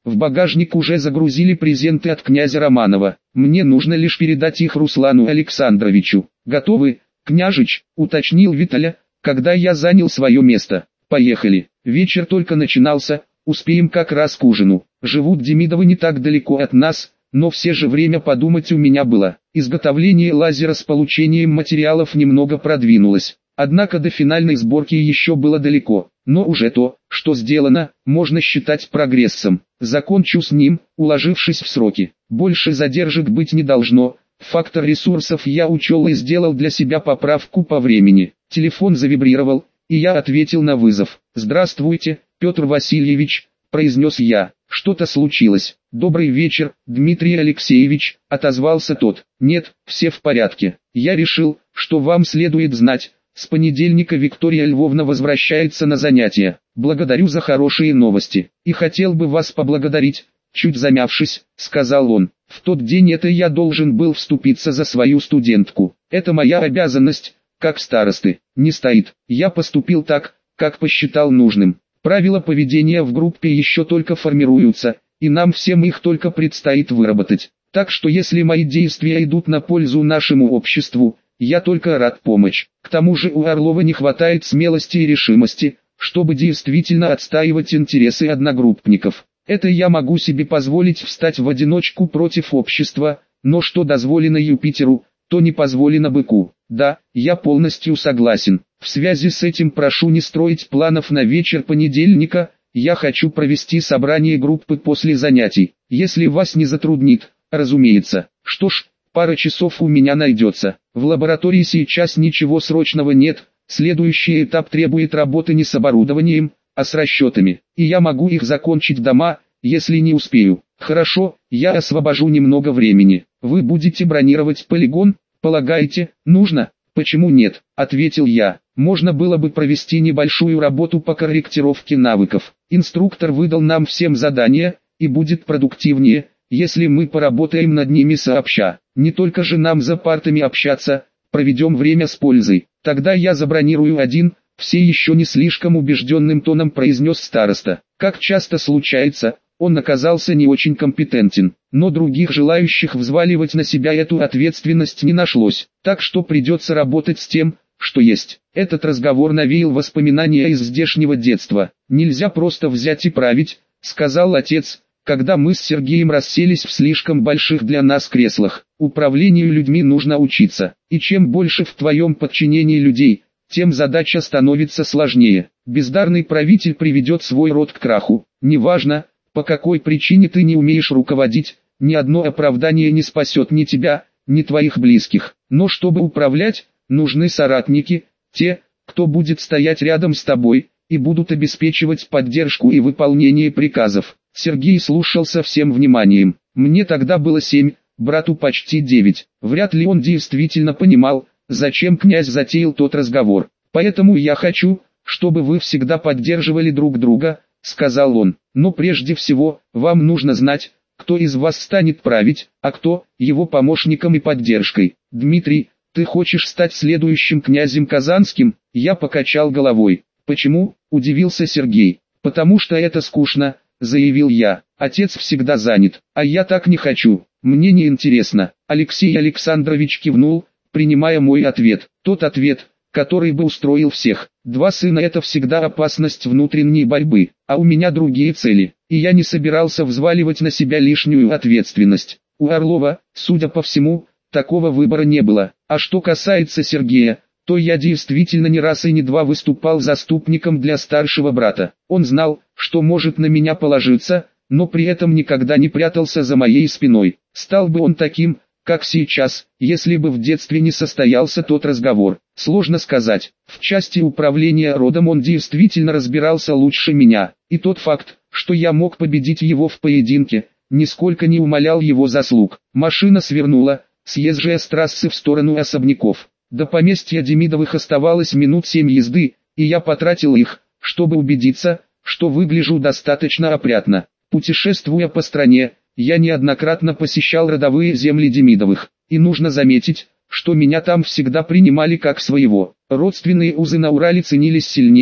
В багажник уже загрузили презенты от князя Романова. Мне нужно лишь передать их Руслану Александровичу. Готовы, княжич, уточнил Виталя, когда я занял свое место. Поехали. Вечер только начинался, успеем как раз к ужину. Живут Демидовы не так далеко от нас, но все же время подумать у меня было. Изготовление лазера с получением материалов немного продвинулось. Однако до финальной сборки еще было далеко, но уже то, что сделано, можно считать прогрессом. Закончу с ним, уложившись в сроки. Больше задержек быть не должно. Фактор ресурсов я учел и сделал для себя поправку по времени. Телефон завибрировал, и я ответил на вызов. «Здравствуйте, Петр Васильевич», — произнес я. «Что-то случилось?» «Добрый вечер, Дмитрий Алексеевич», — отозвался тот. «Нет, все в порядке. Я решил, что вам следует знать. С понедельника Виктория Львовна возвращается на занятия. Благодарю за хорошие новости. И хотел бы вас поблагодарить», — чуть замявшись, сказал он. «В тот день это я должен был вступиться за свою студентку. Это моя обязанность, как старосты. Не стоит. Я поступил так, как посчитал нужным. Правила поведения в группе еще только формируются, и нам всем их только предстоит выработать. Так что если мои действия идут на пользу нашему обществу, я только рад помочь. К тому же у Орлова не хватает смелости и решимости, чтобы действительно отстаивать интересы одногруппников. Это я могу себе позволить встать в одиночку против общества, но что дозволено Юпитеру, то не позволено быку. Да, я полностью согласен. В связи с этим прошу не строить планов на вечер понедельника, я хочу провести собрание группы после занятий. Если вас не затруднит, разумеется. Что ж, пара часов у меня найдется. В лаборатории сейчас ничего срочного нет, следующий этап требует работы не с оборудованием, а с расчетами. И я могу их закончить дома, если не успею. Хорошо, я освобожу немного времени. Вы будете бронировать полигон, полагаете, нужно? Почему нет? Ответил я. Можно было бы провести небольшую работу по корректировке навыков. Инструктор выдал нам всем задания, и будет продуктивнее, если мы поработаем над ними сообща. Не только же нам за партами общаться, проведем время с пользой. Тогда я забронирую один, все еще не слишком убежденным тоном произнес староста. Как часто случается, он оказался не очень компетентен, но других желающих взваливать на себя эту ответственность не нашлось, так что придется работать с тем, что есть. Этот разговор навеял воспоминания из здешнего детства. «Нельзя просто взять и править», — сказал отец, когда мы с Сергеем расселись в слишком больших для нас креслах. «Управлению людьми нужно учиться, и чем больше в твоем подчинении людей, тем задача становится сложнее. Бездарный правитель приведет свой род к краху. Неважно, по какой причине ты не умеешь руководить, ни одно оправдание не спасет ни тебя, ни твоих близких. Но чтобы управлять, нужны соратники, те, кто будет стоять рядом с тобой, и будут обеспечивать поддержку и выполнение приказов». Сергей слушал со всем вниманием. Мне тогда было семь, брату почти девять. Вряд ли он действительно понимал, зачем князь затеял тот разговор. «Поэтому я хочу, чтобы вы всегда поддерживали друг друга», — сказал он. «Но прежде всего, вам нужно знать, кто из вас станет править, а кто — его помощником и поддержкой. Дмитрий, ты хочешь стать следующим князем Казанским?» Я покачал головой. «Почему?» — удивился Сергей. «Потому что это скучно», — заявил я. «Отец всегда занят, а я так не хочу. Мне не интересно». Алексей Александрович кивнул, принимая мой ответ. Тот ответ, который бы устроил всех. Два сына — это всегда опасность внутренней борьбы, а у меня другие цели, и я не собирался взваливать на себя лишнюю ответственность. У Орлова, судя по всему, такого выбора не было. А что касается Сергея, то я действительно не раз и не два выступал заступником для старшего брата. Он знал, что может на меня положиться, но при этом никогда не прятался за моей спиной. Стал бы он таким, как сейчас, если бы в детстве не состоялся тот разговор. Сложно сказать. В части управления родом он действительно разбирался лучше меня, и тот факт, что я мог победить его в поединке, нисколько не умалял его заслуг. Машина свернула, съезжая с трассы в сторону особняков. До поместья Демидовых оставалось минут семь езды, и я потратил их, чтобы убедиться, что выгляжу достаточно опрятно. Путешествуя по стране, я неоднократно посещал родовые земли Демидовых, и нужно заметить, что меня там всегда принимали как своего. Родственные узы на Урале ценились сильнее,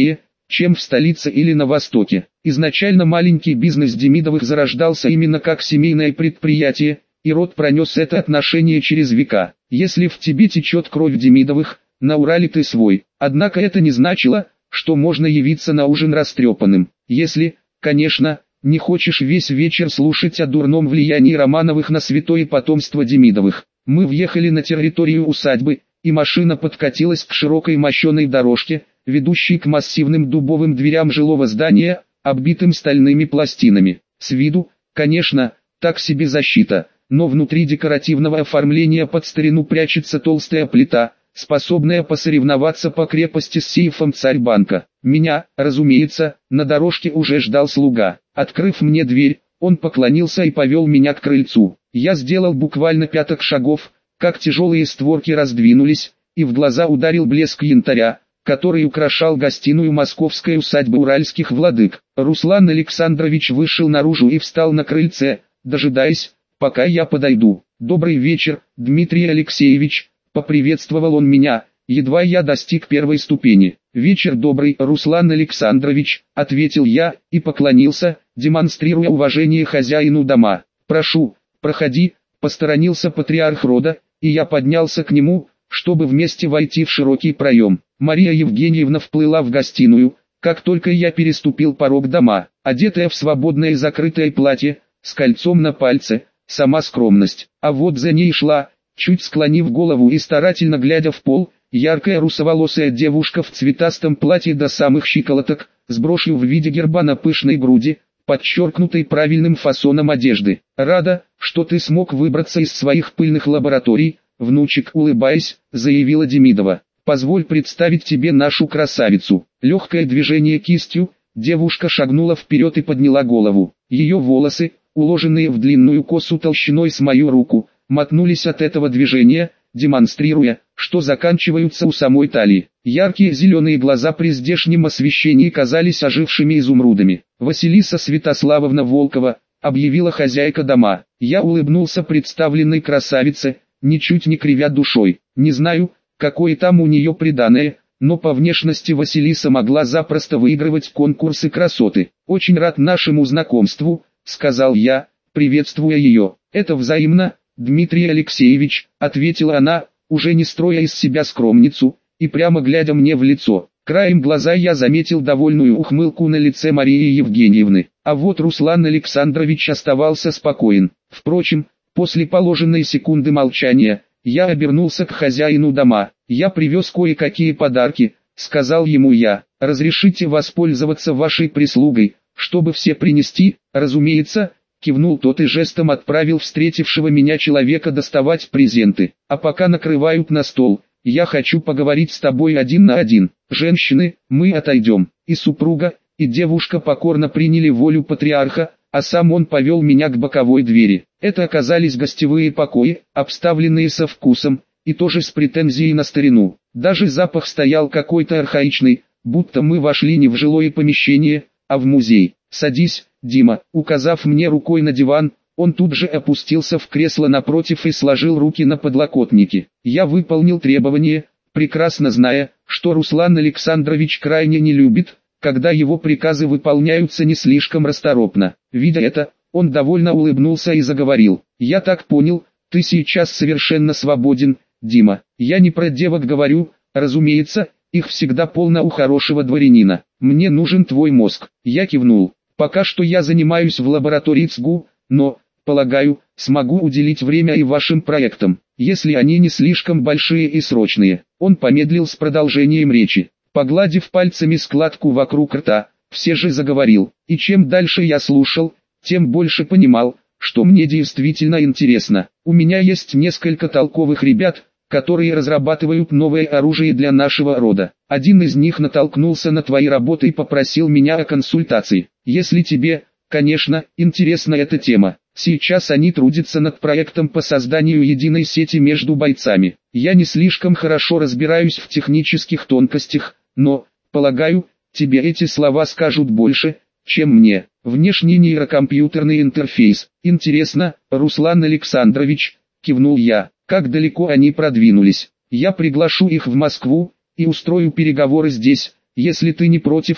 чем в столице или на Востоке. Изначально маленький бизнес Демидовых зарождался именно как семейное предприятие, и род пронес это отношение через века. Если в тебе течет кровь Демидовых, на Урале ты свой. Однако это не значило, что можно явиться на ужин растрепанным. Если, конечно, не хочешь весь вечер слушать о дурном влиянии Романовых на святое потомство Демидовых. Мы въехали на территорию усадьбы, и машина подкатилась к широкой мощеной дорожке, ведущей к массивным дубовым дверям жилого здания, оббитым стальными пластинами. С виду, конечно, так себе защита, но внутри декоративного оформления под старину прячется толстая плита, способная посоревноваться по крепости с сейфом Царьбанка. Меня, разумеется, на дорожке уже ждал слуга. Открыв мне дверь, он поклонился и повел меня к крыльцу. Я сделал буквально пяток шагов, как тяжелые створки раздвинулись, и в глаза ударил блеск янтаря, который украшал гостиную московской усадьбы уральских владык. Руслан Александрович вышел наружу и встал на крыльце, дожидаясь, пока я подойду. «Добрый вечер, Дмитрий Алексеевич», — поприветствовал он меня, едва я достиг первой ступени. «Вечер добрый, Руслан Александрович», — ответил я, и поклонился, демонстрируя уважение хозяину дома. «Прошу, проходи», — посторонился патриарх рода, и я поднялся к нему, чтобы вместе войти в широкий проем. Мария Евгеньевна вплыла в гостиную, как только я переступил порог дома, одетая в свободное закрытое платье, с кольцом на пальце, сама скромность. А вот за ней шла, чуть склонив голову и старательно глядя в пол, яркая русоволосая девушка в цветастом платье до самых щиколоток, с брошью в виде герба на пышной груди, подчеркнутой правильным фасоном одежды. «Рада, что ты смог выбраться из своих пыльных лабораторий», внучек, улыбаясь, заявила Демидова. «Позволь представить тебе нашу красавицу». Легкое движение кистью, девушка шагнула вперед и подняла голову. Ее волосы, уложенные в длинную косу толщиной с мою руку, мотнулись от этого движения, демонстрируя, что заканчиваются у самой талии. Яркие зеленые глаза при здешнем освещении казались ожившими изумрудами. «Василиса Святославовна Волкова», — объявила хозяйка дома. Я улыбнулся представленной красавице, ничуть не кривя душой. Не знаю, какое там у нее приданое, но по внешности Василиса могла запросто выигрывать конкурсы красоты. «Очень рад нашему знакомству», — сказал я, приветствуя ее. «Это взаимно, Дмитрий Алексеевич», — ответила она, уже не строя из себя скромницу, и прямо глядя мне в лицо. Краем глаза я заметил довольную ухмылку на лице Марии Евгеньевны. А вот Руслан Александрович оставался спокоен. Впрочем, после положенной секунды молчания, я обернулся к хозяину дома. «Я привез кое-какие подарки», — сказал ему я. «Разрешите воспользоваться вашей прислугой, чтобы все принести?» «Разумеется», — кивнул тот и жестом отправил встретившего меня человека доставать презенты. «А пока накрывают на стол, я хочу поговорить с тобой один на один. Женщины, мы отойдем». И супруга, и девушка покорно приняли волю патриарха, а сам он повел меня к боковой двери. Это оказались гостевые покои, обставленные со вкусом, и тоже с претензией на старину. Даже запах стоял какой-то архаичный, будто мы вошли не в жилое помещение, а в музей. «Садись, Дима», указав мне рукой на диван, он тут же опустился в кресло напротив и сложил руки на подлокотники. Я выполнил требование, прекрасно зная, что Руслан Александрович крайне не любит, когда его приказы выполняются не слишком расторопно. Видя это, он довольно улыбнулся и заговорил. «Я так понял, ты сейчас совершенно свободен, Дима. Я не про девок говорю, разумеется, их всегда полно у хорошего дворянина. Мне нужен твой мозг». Я кивнул. «Пока что я занимаюсь в лаборатории ЦГУ, но, полагаю, смогу уделить время и вашим проектам, если они не слишком большие и срочные». Он помедлил с продолжением речи. Погладив пальцами складку вокруг рта, все же заговорил. И чем дальше я слушал, тем больше понимал, что мне действительно интересно. У меня есть несколько толковых ребят, которые разрабатывают новое оружие для нашего рода. Один из них натолкнулся на твои работы и попросил меня о консультации. Если тебе, конечно, интересна эта тема. Сейчас они трудятся над проектом по созданию единой сети между бойцами. Я не слишком хорошо разбираюсь в технических тонкостях, но, полагаю, тебе эти слова скажут больше, чем мне. Внешний нейрокомпьютерный интерфейс. Интересно, Руслан Александрович, кивнул я. Как далеко они продвинулись? Я приглашу их в Москву и устрою переговоры здесь, если ты не против,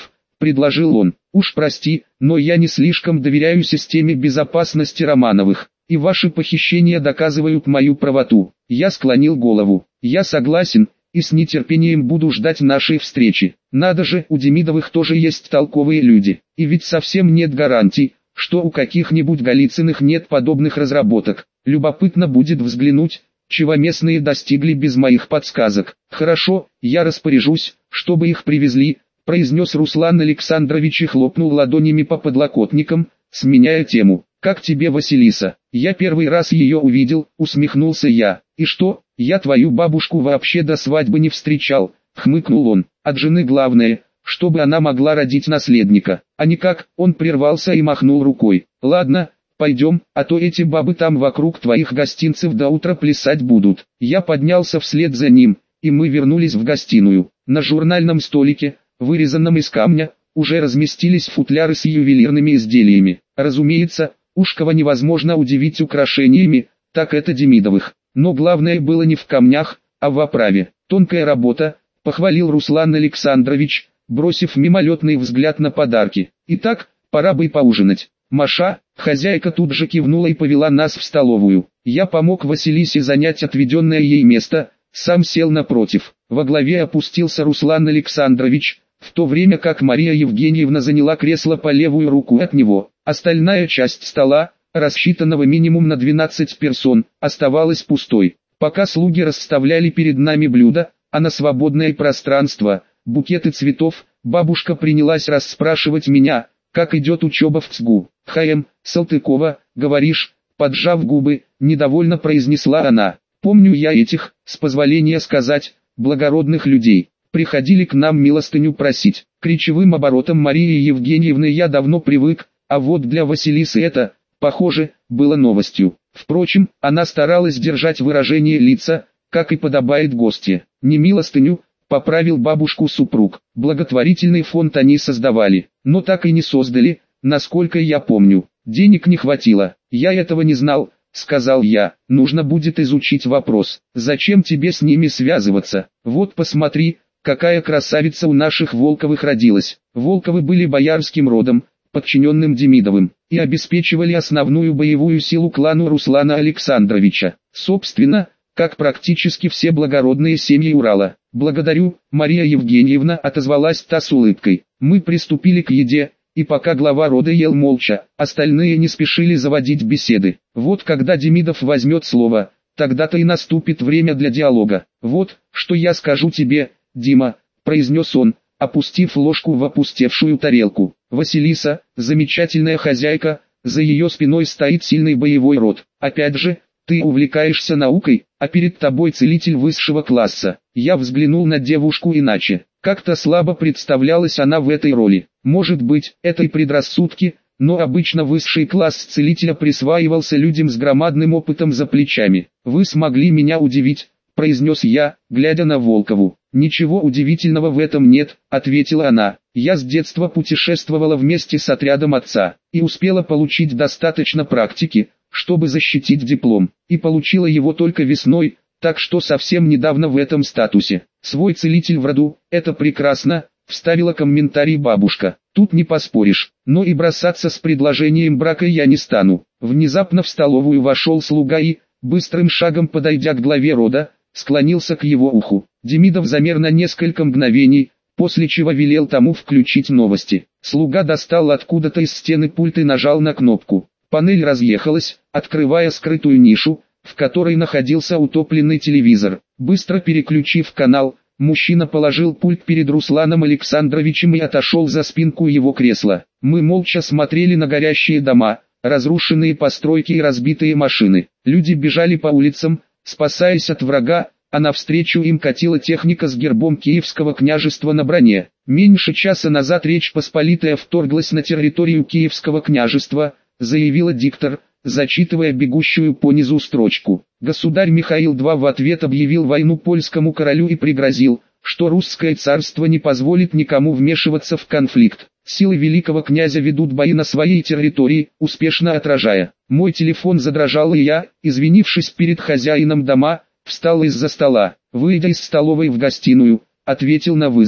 предложил он. Уж прости, но я не слишком доверяю системе безопасности Романовых, и ваши похищения доказывают мою правоту. Я склонил голову. Я согласен, и с нетерпением буду ждать нашей встречи. Надо же, у Демидовых тоже есть толковые люди, и ведь совсем нет гарантий, что у каких-нибудь Голицыных нет подобных разработок. Любопытно будет взглянуть, чего местные достигли без моих подсказок. Хорошо, я распоряжусь, чтобы их привезли, произнес Руслан Александрович и хлопнул ладонями по подлокотникам, сменяя тему. «Как тебе Василиса?» «Я первый раз ее увидел», усмехнулся я. «И что, я твою бабушку вообще до свадьбы не встречал», хмыкнул он. «От жены главное, чтобы она могла родить наследника, а не как». Он прервался и махнул рукой. «Ладно, пойдем, а то эти бабы там вокруг твоих гостинцев до утра плясать будут». Я поднялся вслед за ним, и мы вернулись в гостиную. На журнальном столике, вырезанном из камня, уже разместились футляры с ювелирными изделиями. Разумеется, уж кого невозможно удивить украшениями, так это Демидовых. Но главное было не в камнях, а в оправе. «Тонкая работа», — похвалил Руслан Александрович, бросив мимолетный взгляд на подарки. «Итак, пора бы и поужинать». Маша, хозяйка, тут же кивнула и повела нас в столовую. Я помог Василисе занять отведенное ей место, сам сел напротив. Во главе опустился Руслан Александрович, в то время как Мария Евгеньевна заняла кресло по левую руку от него. Остальная часть стола, рассчитанного минимум на двенадцать персон, оставалась пустой. Пока слуги расставляли перед нами блюда, а на свободное пространство, букеты цветов, бабушка принялась расспрашивать меня, как идет учеба в ЦГУ. «ХМ, Салтыкова, говоришь?» Поджав губы, недовольно произнесла она. «Помню я этих, с позволения сказать, благородных людей. Приходили к нам милостыню просить». К речевым оборотам Марии Евгеньевны я давно привык, а вот для Василисы это, похоже, было новостью. Впрочем, она старалась держать выражение лица, как и подобает гостье. «Не милостыню», — поправил бабушку супруг. «Благотворительный фонд они создавали, но так и не создали, насколько я помню. Денег не хватило». «Я этого не знал», — сказал я. «Нужно будет изучить вопрос. Зачем тебе с ними связываться? Вот посмотри, какая красавица у наших Волковых родилась». Волковы были боярским родом, подчиненным Демидовым, и обеспечивали основную боевую силу клану Руслана Александровича. Собственно, как практически все благородные семьи Урала. «Благодарю, Мария Евгеньевна», — отозвалась та с улыбкой. Мы приступили к еде, и пока глава рода ел молча, остальные не спешили заводить беседы. Вот когда Демидов возьмет слово, тогда-то и наступит время для диалога. «Вот, что я скажу тебе, Дима», — произнес он, опустив ложку в опустевшую тарелку. «Василиса, замечательная хозяйка, за ее спиной стоит сильный боевой род. Опять же, ты увлекаешься наукой, а перед тобой целитель высшего класса». Я взглянул на девушку иначе. Как-то слабо представлялась она в этой роли. Может быть, это и предрассудки, но обычно высший класс целителя присваивался людям с громадным опытом за плечами. «Вы смогли меня удивить», — произнес я, глядя на Волкову. «Ничего удивительного в этом нет», — ответила она. «Я с детства путешествовала вместе с отрядом отца, и успела получить достаточно практики, чтобы защитить диплом, и получила его только весной, так что совсем недавно в этом статусе. Свой целитель в роду, это прекрасно», — вставила комментарий бабушка. «Тут не поспоришь, но и бросаться с предложением брака я не стану». Внезапно в столовую вошел слуга и, быстрым шагом подойдя к главе рода, склонился к его уху. Демидов замер на несколько мгновений, после чего велел тому включить новости. Слуга достал откуда-то из стены пульт и нажал на кнопку. Панель разъехалась, открывая скрытую нишу, в которой находился утопленный телевизор. Быстро переключив канал, мужчина положил пульт перед Русланом Александровичем и отошел за спинку его кресла. Мы молча смотрели на горящие дома, разрушенные постройки и разбитые машины. Люди бежали по улицам, спасаясь от врага, а навстречу им катила техника с гербом Киевского княжества на броне. Меньше часа назад Речь Посполитая вторглась на территорию Киевского княжества, заявила диктор, зачитывая бегущую по низу строчку. Государь Михаил второй в ответ объявил войну польскому королю и пригрозил, что русское царство не позволит никому вмешиваться в конфликт. Силы великого князя ведут бои на своей территории, успешно отражая. Мой телефон задрожал, и я, извинившись перед хозяином дома, встал из-за стола. Выйдя из столовой в гостиную, ответил на вызов.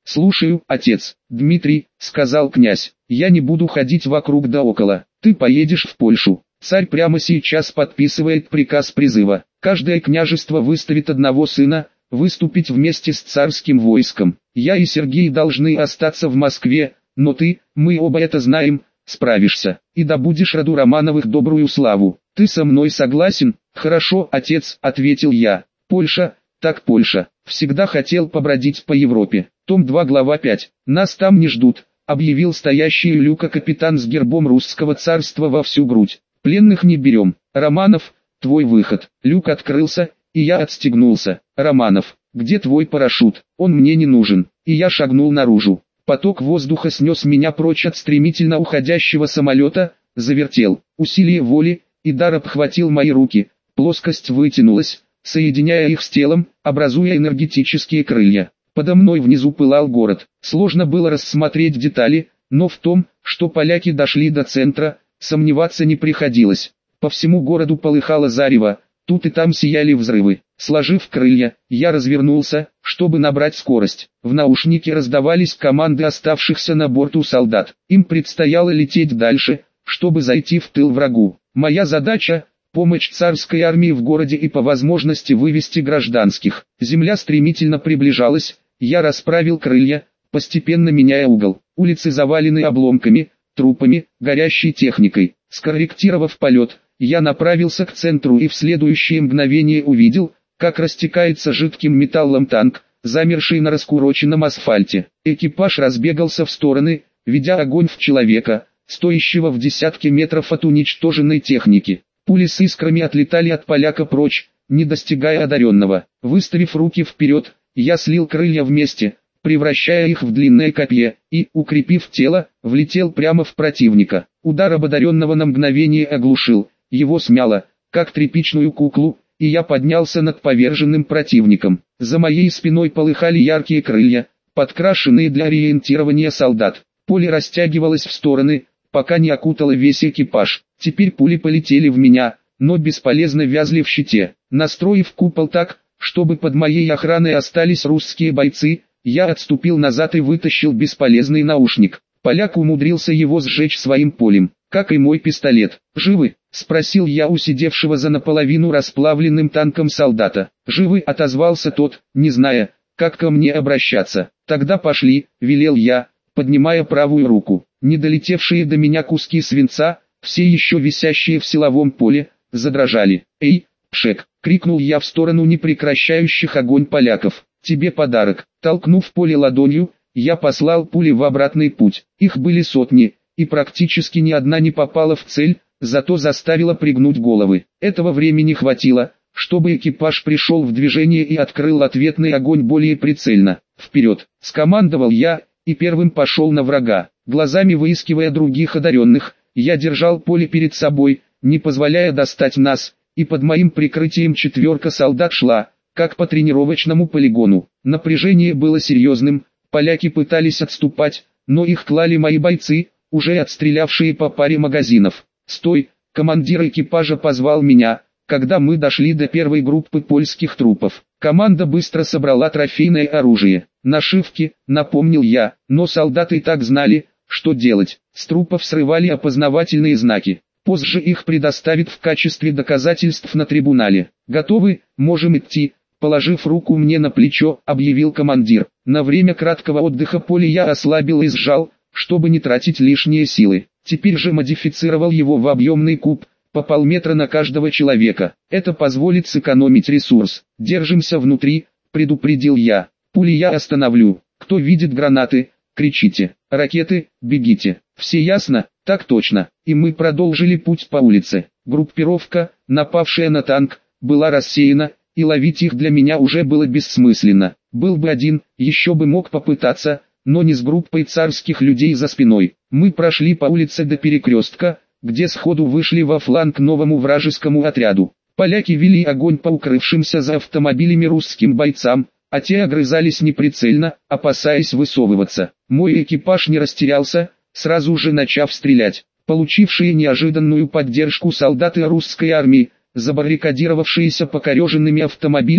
«Слушаю, отец». «Дмитрий», — сказал князь, — «я не буду ходить вокруг да около. Ты поедешь в Польшу. Царь прямо сейчас подписывает приказ призыва. Каждое княжество выставит одного сына, выступить вместе с царским войском. Я и Сергей должны остаться в Москве, но ты, мы оба это знаем, справишься, и добудешь роду Романовых добрую славу. Ты со мной согласен?» «Хорошо, отец», — ответил я. «Польша, так Польша. Всегда хотел побродить по Европе». Том два глава пять. «Нас там не ждут», — объявил стоящий у люка капитан с гербом русского царства во всю грудь. «Пленных не берем. Романов, твой выход». Люк открылся, и я отстегнулся. «Романов, где твой парашют? Он мне не нужен». И я шагнул наружу. Поток воздуха снес меня прочь от стремительно уходящего самолета, завертел. Усилие воли и дар обхватил мои руки. Плоскость вытянулась, соединяя их с телом, образуя энергетические крылья. Подо мной внизу пылал город. Сложно было рассмотреть детали, но в том, что поляки дошли до центра, сомневаться не приходилось. По всему городу полыхало зарево, тут и там сияли взрывы. Сложив крылья, я развернулся, чтобы набрать скорость. В наушнике раздавались команды оставшихся на борту солдат. Им предстояло лететь дальше, чтобы зайти в тыл врагу. Моя задача — помощь царской армии в городе и по возможности вывести гражданских. Земля стремительно приближалась, я расправил крылья, постепенно меняя угол. Улицы завалены обломками, трупами, горящей техникой. Скорректировав полет, я направился к центру и в следующее мгновение увидел, как растекается жидким металлом танк, замерший на раскуроченном асфальте. Экипаж разбегался в стороны, ведя огонь в человека, стоящего в десятки метров от уничтоженной техники. Пули с искрами отлетали от поляка прочь, не достигая одаренного. Выставив руки вперед, я слил крылья вместе, превращая их в длинное копье, и, укрепив тело, влетел прямо в противника. Удар одаренного на мгновение оглушил, его смяло, как тряпичную куклу, и я поднялся над поверженным противником. За моей спиной полыхали яркие крылья, подкрашенные для ориентирования солдат. Поле растягивалось в стороны, пока не окутало весь экипаж. Теперь пули полетели в меня, но бесполезно вязли в щите. Настроив купол так, чтобы под моей охраной остались русские бойцы, я отступил назад и вытащил бесполезный наушник. Поляк умудрился его сжечь своим полем, как и мой пистолет. «Живы?» — спросил я у сидевшего за наполовину расплавленным танком солдата. «Живы?» — отозвался тот, не зная, как ко мне обращаться. «Тогда пошли», — велел я, поднимая правую руку. Не долетевшие до меня куски свинца, все еще висящие в силовом поле, задрожали. «Эй, Пшек!» — крикнул я в сторону непрекращающих огонь поляков. «Тебе подарок». Толкнув поле ладонью, я послал пули в обратный путь. Их были сотни, и практически ни одна не попала в цель, зато заставила пригнуть головы. Этого времени хватило, чтобы экипаж пришел в движение и открыл ответный огонь более прицельно. «Вперед!» — скомандовал я, и первым пошел на врага. Глазами выискивая других одаренных, я держал поле перед собой, не позволяя достать нас, и под моим прикрытием четверка солдат шла, как по тренировочному полигону. Напряжение было серьезным, поляки пытались отступать, но их клали мои бойцы, уже отстрелявшие по паре магазинов. «Стой!» — командир экипажа позвал меня, когда мы дошли до первой группы польских трупов. Команда быстро собрала трофейное оружие. «Нашивки», — напомнил я, но солдаты и так знали, что делать. С трупов срывали опознавательные знаки. Позже их предоставят в качестве доказательств на трибунале. «Готовы? Можем идти», — положив руку мне на плечо, объявил командир. На время краткого отдыха поле я ослабил и сжал, чтобы не тратить лишние силы. Теперь же модифицировал его в объемный куб, по полметра на каждого человека. Это позволит сэкономить ресурс. «Держимся внутри», — предупредил я. «Пули я остановлю. Кто видит гранаты, кричите. Ракеты, бегите. Все ясно?» «Так точно». И мы продолжили путь по улице. Группировка, напавшая на танк, была рассеяна, и ловить их для меня уже было бессмысленно. Был бы один, еще бы мог попытаться, но не с группой царских людей за спиной. Мы прошли по улице до перекрестка, где сходу вышли во фланг новому вражескому отряду. Поляки вели огонь по укрывшимся за автомобилями русским бойцам, а те огрызались неприцельно, опасаясь высовываться. Мой экипаж не растерялся, сразу же начав стрелять. Получившие неожиданную поддержку солдаты русской армии, забаррикадировавшиеся покореженными автомобилями,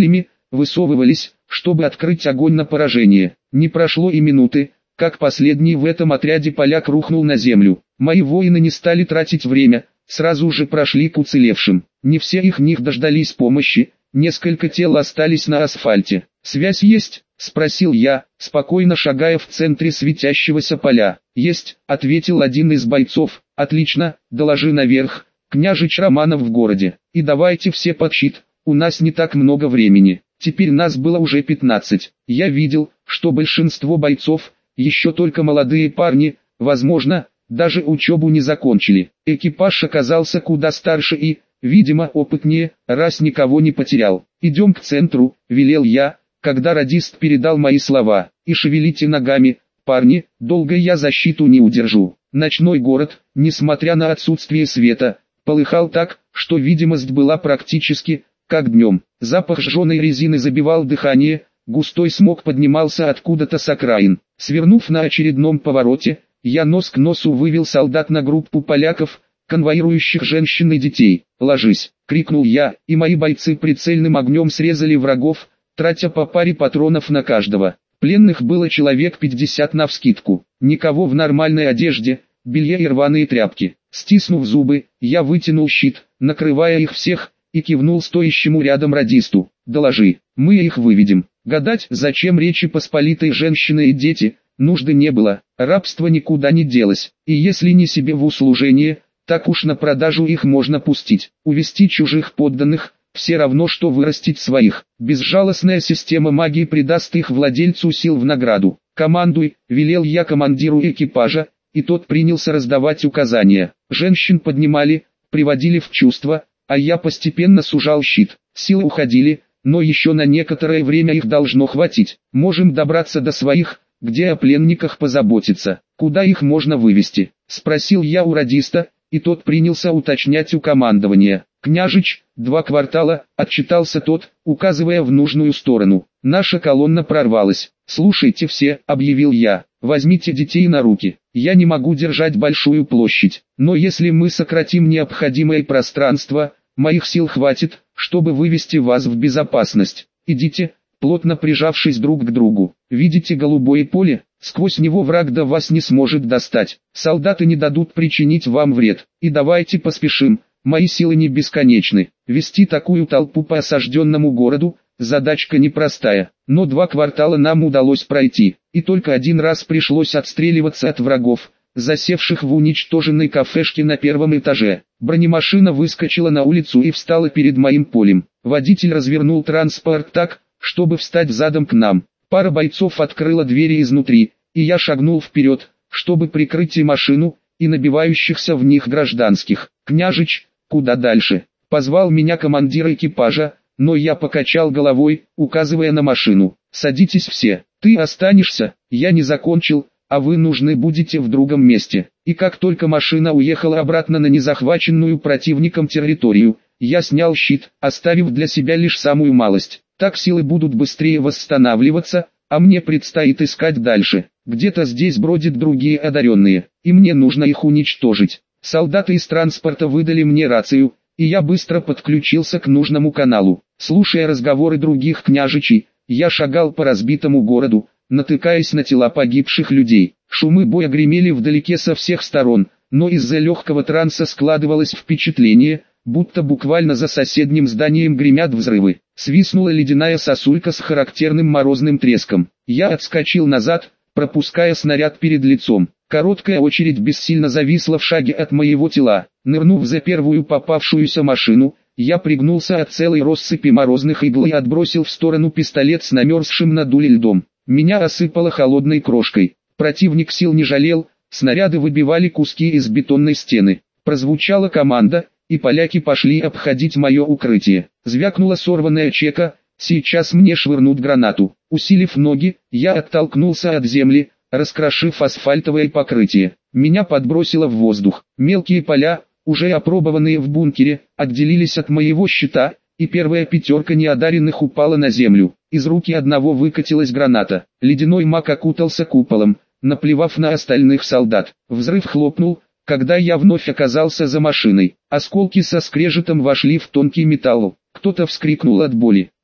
высовывались, чтобы открыть огонь на поражение. Не прошло и минуты, как последний в этом отряде поляк рухнул на землю. Мои воины не стали тратить время, сразу же прошли к уцелевшим. Не все их них дождались помощи, несколько тел остались на асфальте. «Связь есть?» — спросил я, спокойно шагая в центре светящегося поля. «Есть», — ответил один из бойцов. «Отлично, доложи наверх, княжич Романов в городе. И давайте все под щит, у нас не так много времени». Теперь нас было уже пятнадцать. Я видел, что большинство бойцов, еще только молодые парни, возможно, даже учебу не закончили. Экипаж оказался куда старше и, видимо, опытнее, раз никого не потерял. «Идем к центру», — велел я, когда радист передал мои слова. «И шевелите ногами, парни, долго я защиту не удержу». Ночной город, несмотря на отсутствие света, полыхал так, что видимость была практически как днем. Запах сжженной резины забивал дыхание, густой смог поднимался откуда-то с окраин. Свернув на очередном повороте, я нос к носу вывел солдат на группу поляков, конвоирующих женщин и детей. «Ложись!» — крикнул я, и мои бойцы прицельным огнем срезали врагов, тратя по паре патронов на каждого. Пленных было человек пятьдесят навскидку. Никого в нормальной одежде, белье и рваные тряпки. Стиснув зубы, я вытянул щит, накрывая их всех, и кивнул стоящему рядом радисту. «Доложи, мы их выведем». Гадать, зачем Речи Посполитой женщины и дети, нужды не было. Рабство никуда не делось, и если не себе в услужение, так уж на продажу их можно пустить. Увести чужих подданных, все равно что вырастить своих. Безжалостная система магии придаст их владельцу сил в награду. «Командуй», — велел я командиру экипажа, и тот принялся раздавать указания. Женщин поднимали, приводили в чувство, а я постепенно сужал щит. Силы уходили, но еще на некоторое время их должно хватить. Можем добраться до своих, где о пленниках позаботиться. Куда их можно вывести? Спросил я у радиста, и тот принялся уточнять у командования. «Княжич, два квартала», — отчитался тот, указывая в нужную сторону. Наша колонна прорвалась. «Слушайте все», — объявил я, — «возьмите детей на руки. Я не могу держать большую площадь, но если мы сократим необходимое пространство, моих сил хватит, чтобы вывести вас в безопасность. Идите», плотно прижавшись друг к другу. «Видите голубое поле? Сквозь него враг до вас не сможет достать. Солдаты не дадут причинить вам вред. И давайте поспешим, мои силы не бесконечны. Вести такую толпу по осажденному городу – задачка непростая. Но два квартала нам удалось пройти, и только один раз пришлось отстреливаться от врагов, засевших в уничтоженной кафешке на первом этаже. Бронемашина выскочила на улицу и встала перед моим полем. Водитель развернул транспорт так, чтобы встать задом к нам. Пара бойцов открыла двери изнутри, и я шагнул вперед, чтобы прикрыть и машину, и набивающихся в них гражданских. «Княжич, куда дальше?» — позвал меня командир экипажа, но я покачал головой, указывая на машину. «Садитесь все, ты останешься, я не закончил, а вы нужны будете в другом месте». И как только машина уехала обратно на незахваченную противником территорию, я снял щит, оставив для себя лишь самую малость. Так силы будут быстрее восстанавливаться, а мне предстоит искать дальше. Где-то здесь бродят другие одаренные, и мне нужно их уничтожить. Солдаты из транспорта выдали мне рацию, и я быстро подключился к нужному каналу. Слушая разговоры других княжичей, я шагал по разбитому городу, натыкаясь на тела погибших людей. Шумы боя гремели вдалеке со всех сторон, но из-за легкого транса складывалось впечатление, будто буквально за соседним зданием гремят взрывы. Свистнула ледяная сосулька с характерным морозным треском. Я отскочил назад, пропуская снаряд перед лицом. Короткая очередь бессильно зависла в шаге от моего тела. Нырнув за первую попавшуюся машину, я пригнулся от целой россыпи морозных игл и отбросил в сторону пистолет с намерзшим на дуле льдом. Меня осыпало холодной крошкой. Противник сил не жалел, снаряды выбивали куски из бетонной стены. Прозвучала команда, и поляки пошли обходить мое укрытие. Звякнула сорванная чека, сейчас мне швырнут гранату. Усилив ноги, я оттолкнулся от земли, раскрошив асфальтовое покрытие. Меня подбросило в воздух. Мелкие поля, уже опробованные в бункере, отделились от моего щита, и первая пятерка неодаренных упала на землю. Из руки одного выкатилась граната. Ледяной маг окутался куполом, наплевав на остальных солдат. Взрыв хлопнул, когда я вновь оказался за машиной. Осколки со скрежетом вошли в тонкий металл. Кто-то вскрикнул от боли.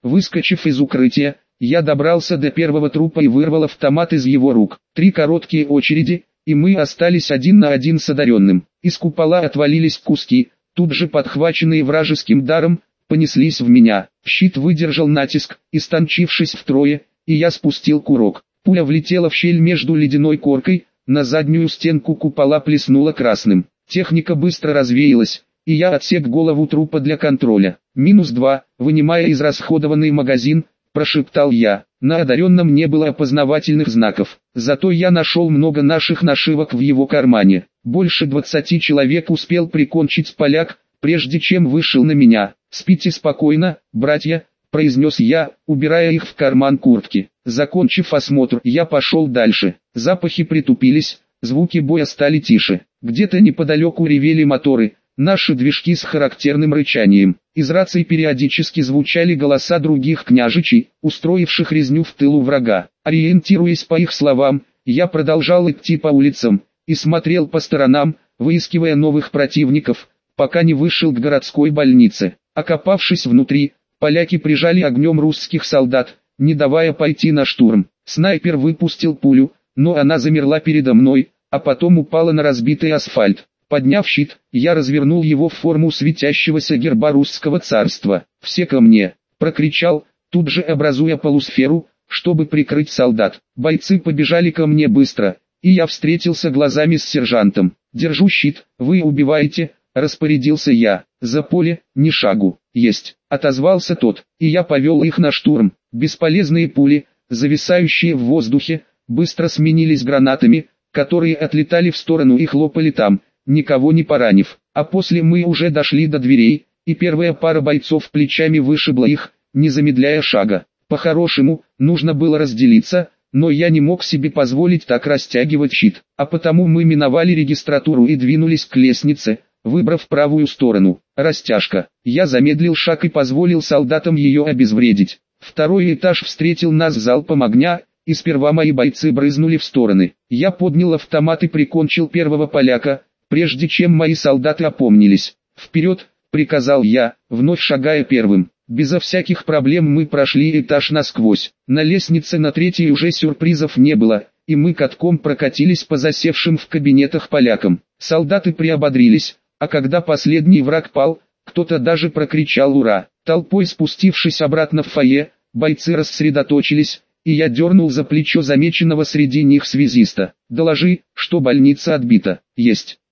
Выскочив из укрытия, я добрался до первого трупа и вырвал автомат из его рук. Три короткие очереди, и мы остались один на один с одаренным. Из купола отвалились куски, тут же подхваченные вражеским даром, понеслись в меня. Щит выдержал натиск, истончившись втрое, и я спустил курок. Пуля влетела в щель между ледяной коркой, на заднюю стенку купола плеснула красным. Техника быстро развеялась, и я отсек голову трупа для контроля. «Минус два», вынимая израсходованный магазин, прошептал я. На одаренном не было опознавательных знаков, зато я нашел много наших нашивок в его кармане. Больше двадцати человек успел прикончить поляк, прежде чем вышел на меня. «Спите спокойно, братья», — произнес я, убирая их в карман куртки. Закончив осмотр, я пошел дальше. Запахи притупились, звуки боя стали тише. Где-то неподалеку ревели моторы, наши движки с характерным рычанием. Из раций периодически звучали голоса других княжичей, устроивших резню в тылу врага. Ориентируясь по их словам, я продолжал идти по улицам и смотрел по сторонам, выискивая новых противников, пока не вышел к городской больнице. Окопавшись внутри, поляки прижали огнем русских солдат, не давая пойти на штурм. Снайпер выпустил пулю, но она замерла передо мной, а потом упала на разбитый асфальт. Подняв щит, я развернул его в форму светящегося герба русского царства. «Все ко мне!» — прокричал, тут же образуя полусферу, чтобы прикрыть солдат. Бойцы побежали ко мне быстро, и я встретился глазами с сержантом. «Держу щит, вы убиваете», — распорядился я. «За поле, ни шагу». «Есть», — отозвался тот, и я повел их на штурм. Бесполезные пули, зависающие в воздухе, быстро сменились гранатами, которые отлетали в сторону и хлопали там, никого не поранив. А после мы уже дошли до дверей, и первая пара бойцов плечами вышибла их, не замедляя шага. По-хорошему, нужно было разделиться, но я не мог себе позволить так растягивать щит, а потому мы миновали регистратуру и двинулись к лестнице, выбрав правую сторону. Растяжка. Я замедлил шаг и позволил солдатам ее обезвредить. Второй этаж встретил нас залпом огня, и сперва мои бойцы брызнули в стороны. Я поднял автомат и прикончил первого поляка, прежде чем мои солдаты опомнились. «Вперед!» — приказал я, вновь шагая первым. Безо всяких проблем мы прошли этаж насквозь. На лестнице на третьей уже сюрпризов не было, и мы катком прокатились по засевшим в кабинетах полякам. Солдаты приободрились, а когда последний враг пал, кто-то даже прокричал «Ура!». Толпой спустившись обратно в фойе, бойцы рассредоточились, и я дернул за плечо замеченного среди них связиста. «Доложи, что больница отбита». «Есть».